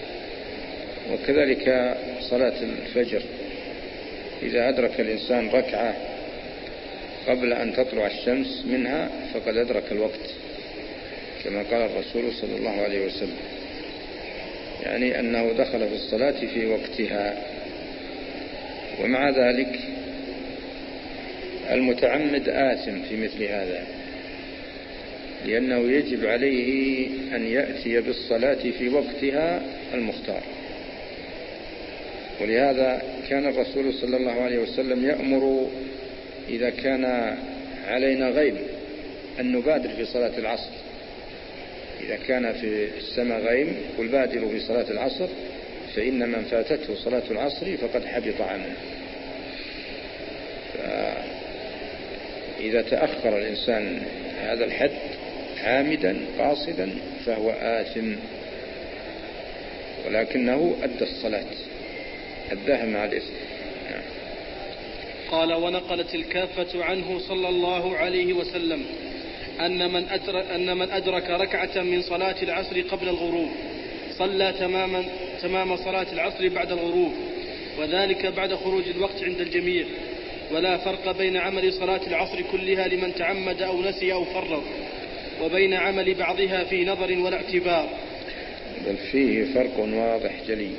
وكذلك صلاة الفجر، إذا أدرك الإنسان ركعة قبل أن تطلع الشمس منها فقد أدرك الوقت، كما قال الرسول صلى الله عليه وسلم، يعني أنه دخل في الصلاة في وقتها. ومع ذلك المتعمد آثم في مثل هذا، لأنه يجب عليه أن يأتي بالصلاة في وقتها المختار. ولهذا كان الرسول صلى الله عليه وسلم يأمر إذا كان علينا غيب أن نبادر في صلاة العصر. إذا كان في السماء غيم قل بادروا في صلاة العصر فإن من فاتته صلاة العصر فقد حبط عمله. فإذا تأخر الإنسان هذا الحد عامدا قاصدا فهو آثم، ولكنه أدى الصلاة، أداها مع الإثم. قال: ونقلت الكافة عنه صلى الله عليه وسلم أن من أدرك ركعة من صلاة العصر قبل الغروب صلى تمام صلاة العصر بعد الغروب، وذلك بعد خروج الوقت عند الجميع، ولا فرق بين عمل صلاة العصر كلها لمن تعمد أو نسي أو فرط، وبين عمل بعضها في نظر ولا اعتبار، بل فيه فرق واضح جلي.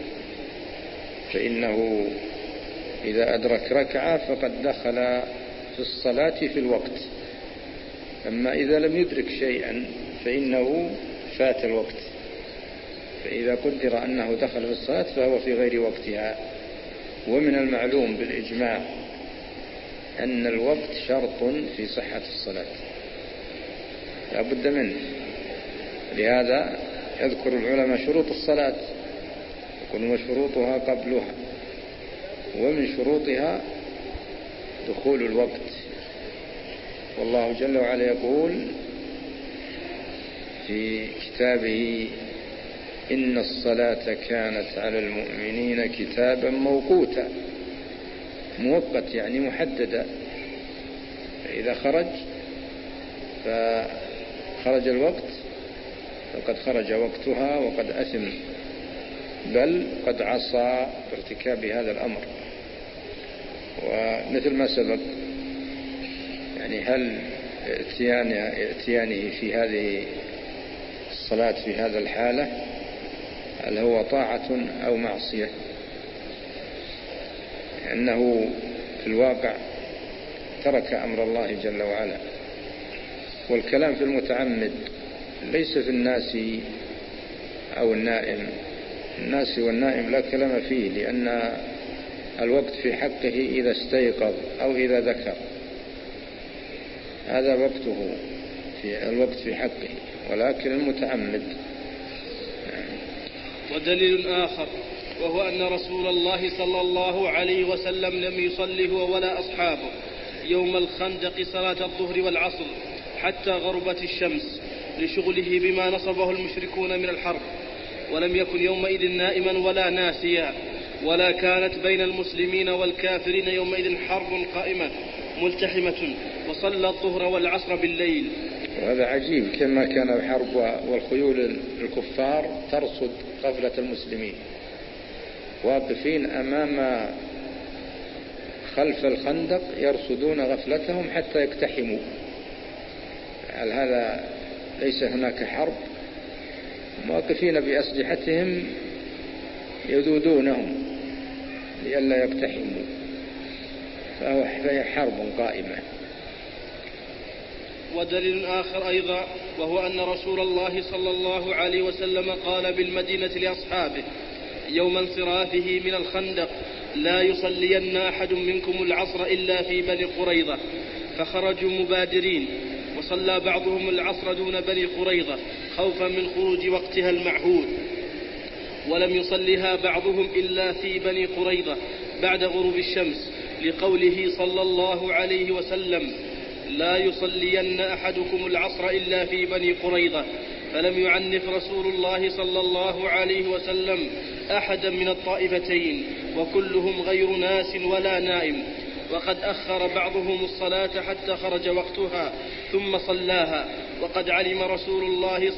فإنه إذا أدرك ركعة فقد دخل في الصلاة في الوقت، أما إذا لم يدرك شيئا فإنه فات الوقت. فإذا قدر أنه دخل في الصلاة فهو في غير وقتها. ومن المعلوم بالإجماع أن الوقت شرط في صحة الصلاة لا بد منه. لهذا يذكر العلماء شروط الصلاة، يقولون وشروطها قبلها، ومن شروطها دخول الوقت. والله جل وعلا يقول في كتابه: إن الصلاة كانت على المؤمنين كتابا موقوتا. مؤقت يعني محددا، فإذا خرج الوقت فقد خرج وقتها وقد أثم، بل قد عصى بارتكاب هذا الأمر. ومثل ما سبق، يعني هل اتيانه في هذه الصلاة في هذا الحالة هل هو طاعة أو معصية؟ لأنه في الواقع ترك أمر الله جل وعلا. والكلام في المتعمد ليس في الناس أو النائم. الناس والنائم لا كلام فيه، لأن الوقت في حقه إذا استيقظ أو إذا ذكر، هذا وقته في الوقت في حقه. ولكن المتعمد ودليل آخر وهو أن رسول الله صلى الله عليه وسلم لم يصلي هو ولا أصحابه يوم الخندق صلاة الظهر والعصر حتى غربت الشمس لشغله بما نصبه المشركون من الحرب، ولم يكن يومئذ نائما ولا ناسيا، ولا كانت بين المسلمين والكافرين يومئذ حرب قائمة ملتحمة، وصلى الظهر والعصر بالليل. وهذا عجيب، كما كان الحرب والخيول الكفار ترصد غفلة المسلمين واقفين أمام خلف الخندق يرصدون غفلتهم حتى يقتحموا. هل هذا ليس هناك حرب؟ واقفين بأسلحتهم يذودونهم لئلا يقتحموا، فهي حرب قائمة. ودليل آخر أيضا وهو أن رسول الله صلى الله عليه وسلم قال بالمدينة لأصحابه يوم انصرافه من الخندق: لا يصلين أحد منكم العصر إلا في بني قريظة، فخرجوا مبادرين، وصلى بعضهم العصر دون بني قريظة خوفا من خروج وقتها المعهود، ولم يصلها بعضهم إلا في بني قريظة بعد غروب الشمس، لقوله صلى الله عليه وسلم: لا يصلين أحدكم العصر إلا في بني قريظة. فلم يعنف رسول الله صلى الله عليه وسلم أحدا من الطائفتين، وكلهم غير ناس ولا نائم، وقد أخر بعضهم الصلاة حتى خرج وقتها ثم صلاها، وقد علم رسول الله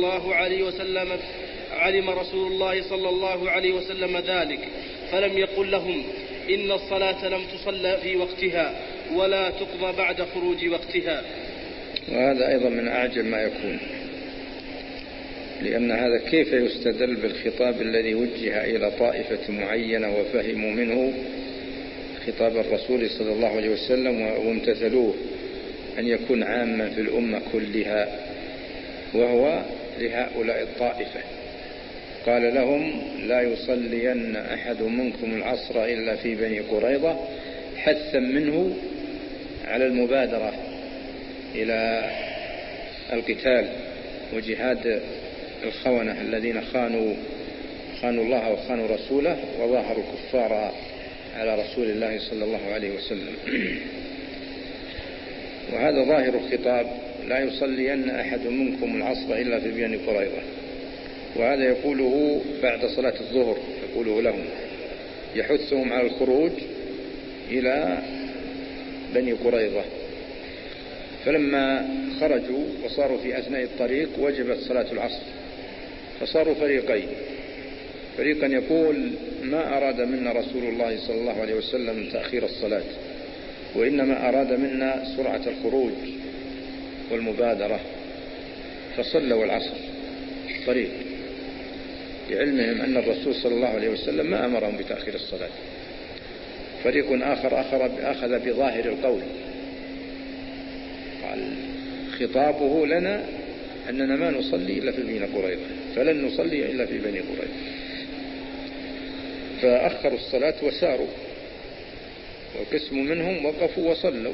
صلى الله عليه وسلم ذلك، فلم يقل لهم إن الصلاة لم تصلى في وقتها ولا تقضى بعد خروج وقتها. وهذا أيضا من أعجب ما يكون، لأن هذا كيف يستدل بالخطاب الذي وجه إلى طائفة معينة وفهموا منه خطاب الرسول صلى الله عليه وسلم وامتثلوه أن يكون عاما في الأمة كلها، وهو لهؤلاء الطائفة. قال لهم: لا يصلين أحد منكم العصر إلا في بني قريظة، حثا منه على المبادرة إلى القتال وجهاد الخونة الذين خانوا الله وخانوا رسوله وظاهروا الكفار على رسول الله صلى الله عليه وسلم. وهذا ظاهر الخطاب: لا يصلين أحد منكم العصر إلا في بني قريظة. وهذا يقوله بعد صلاة الظهر، يقوله لهم، يحثهم على الخروج إلى بني قريظة. فلما خرجوا وصاروا في أثناء الطريق وجبت صلاة العصر، فصاروا فريقين: فريقا يقول ما أراد منا رسول الله صلى الله عليه وسلم تأخير الصلاة، وإنما أراد منا سرعة الخروج والمبادرة، فصلوا العصر طريق، لعلمهم أن الرسول صلى الله عليه وسلم ما أمرهم بتأخير الصلاة. فريق آخر أخذ بظاهر القول، قال خطابه لنا أننا ما نصلي إلا في بني قريظة، فلن نصلي إلا في بني قريظة. فأخروا الصلاة وساروا، وقسم منهم وقفوا وصلوا،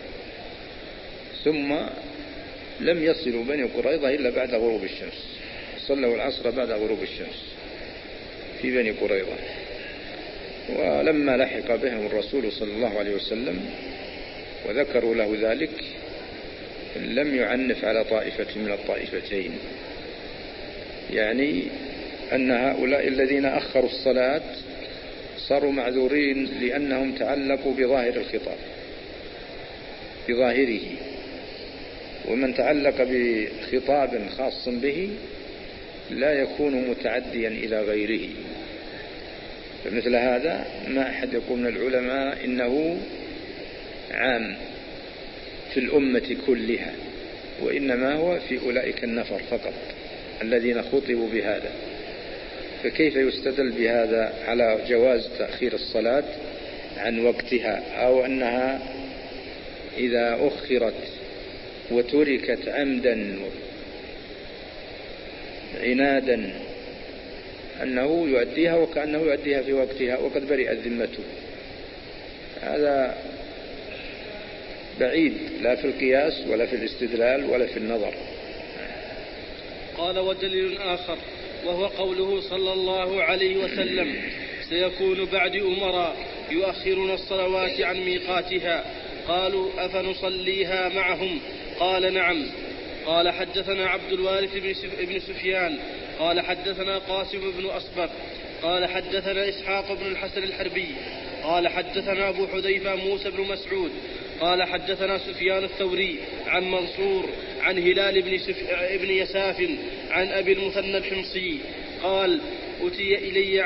ثم لم يصلوا بني قريظة إلا بعد غروب الشمس، صلوا العصر بعد غروب الشمس في بني قريظة. ولما لحق بهم الرسول صلى الله عليه وسلم وذكروا له ذلك لم يعنف على طائفة من الطائفتين، يعني أن هؤلاء الذين أخروا الصلاة صاروا معذورين لأنهم تعلقوا بظاهر الخطاب بظاهره، ومن تعلق بخطاب خاص به لا يكون متعديا إلى غيره. فمثل هذا ما أحد يقول من العلماء إنه عام في الأمة كلها، وإنما هو في أولئك النفر فقط الذين خطبوا بهذا. فكيف يستدل بهذا على جواز تأخير الصلاة عن وقتها، أو أنها إذا أخرت وتركت عمدا عنادا أنه يؤديها وكأنه يؤديها في وقتها وقد برئت ذمته؟ هذا بعيد، لا في القياس ولا في الاستدلال ولا في النظر. قال: ودليل آخر وهو قوله صلى الله عليه وسلم: سيكون بعد أمراء يؤخرون الصلوات عن ميقاتها. قالوا: أفنصليها معهم؟ قال: نعم. قال: حدثنا عبد الوارث بن سفيان قال: حدثنا قاسم بن أصبغ قال: حدثنا إسحاق بن الحسن الحربي قال: حدثنا أبو حذيفة موسى بن مسعود قال: حدثنا سفيان الثوري عن منصور عن هلال بن يساف عن أبي المثنى الحمصي قال: أتي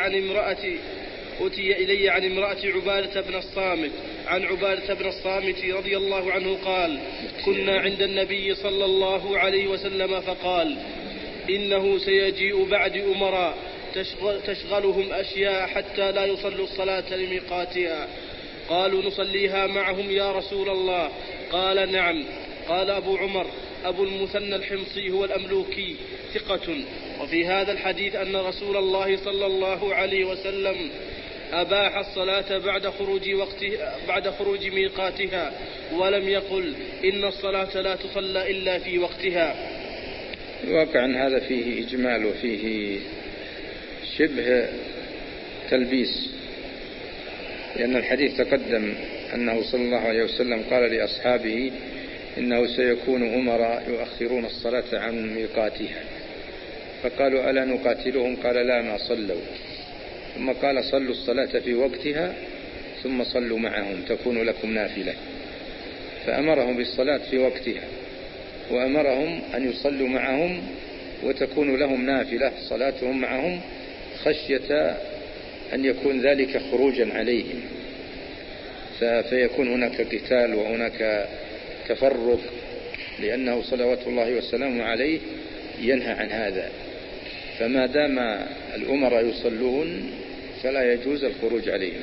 إلي عن امرأة عبادة بن الصامت عن عبادة بن الصامت رضي الله عنه قال: كنا عند النبي صلى الله عليه وسلم فقال: إنه سيجيء بعد أمراء تشغلهم أشياء حتى لا يصلوا الصلاة لميقاتها. قالوا: نصليها معهم يا رسول الله؟ قال: نعم. قال أبو عمر: أبو المثنى الحمصي هو الأملوكي ثقة. وفي هذا الحديث أن رسول الله صلى الله عليه وسلم أباح الصلاة بعد خروج ميقاتها، ولم يقل إن الصلاة لا تصلى إلا في وقتها. واقعا هذا فيه إجمال وفيه شبه تلبيس، لأن الحديث تقدم أنه صلى الله عليه وسلم قال لأصحابه: إنه سيكون أمراء يؤخرون الصلاة عن ميقاتها. فقالوا: ألا نقاتلهم؟ قال: لا، ما صلوا. ثم قال: صلوا الصلاة في وقتها ثم صلوا معهم تكون لكم نافلة. فأمرهم بالصلاة في وقتها، وأمرهم أن يصلوا معهم وتكون لهم نافلة صلاتهم معهم، خشية أن يكون ذلك خروجا عليهم، فيكون هناك قتال وهناك تفرق، لأنه صلوات الله وسلامه عليه ينهى عن هذا. فما دام الأمراء يصلون فلا يجوز الخروج عليهم.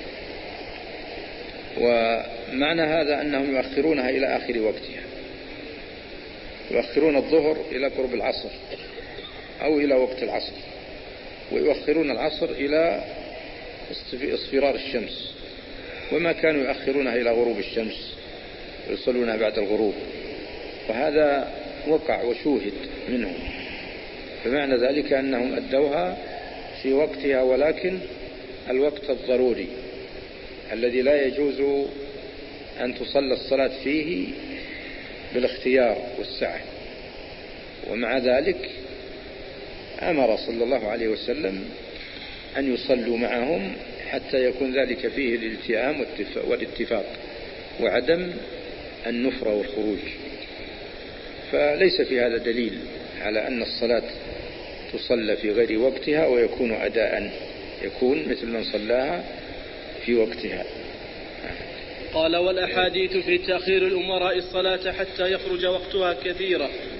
ومعنى هذا أنهم يؤخرونها إلى آخر وقتها، يؤخرون الظهر إلى قرب العصر أو إلى وقت العصر، ويؤخرون العصر إلى اصفرار الشمس، وما كانوا يؤخرونها إلى غروب الشمس ويصلونها بعد الغروب. وهذا وقع وشوهد منهم، فمعنى ذلك أنهم أدوها في وقتها، ولكن الوقت الضروري الذي لا يجوز أن تصلى الصلاة فيه بالاختيار والسعة. ومع ذلك أمر صلى الله عليه وسلم أن يصلوا معهم حتى يكون ذلك فيه الالتئام والاتفاق وعدم النفرة والخروج. فليس في هذا دليل على أن الصلاة تصلى في غير وقتها ويكون أداء، يكون مثل من صلاها في وقتها. قال: والأحاديث في تأخير الأمراء الصلاة حتى يخرج وقتها كثيرة،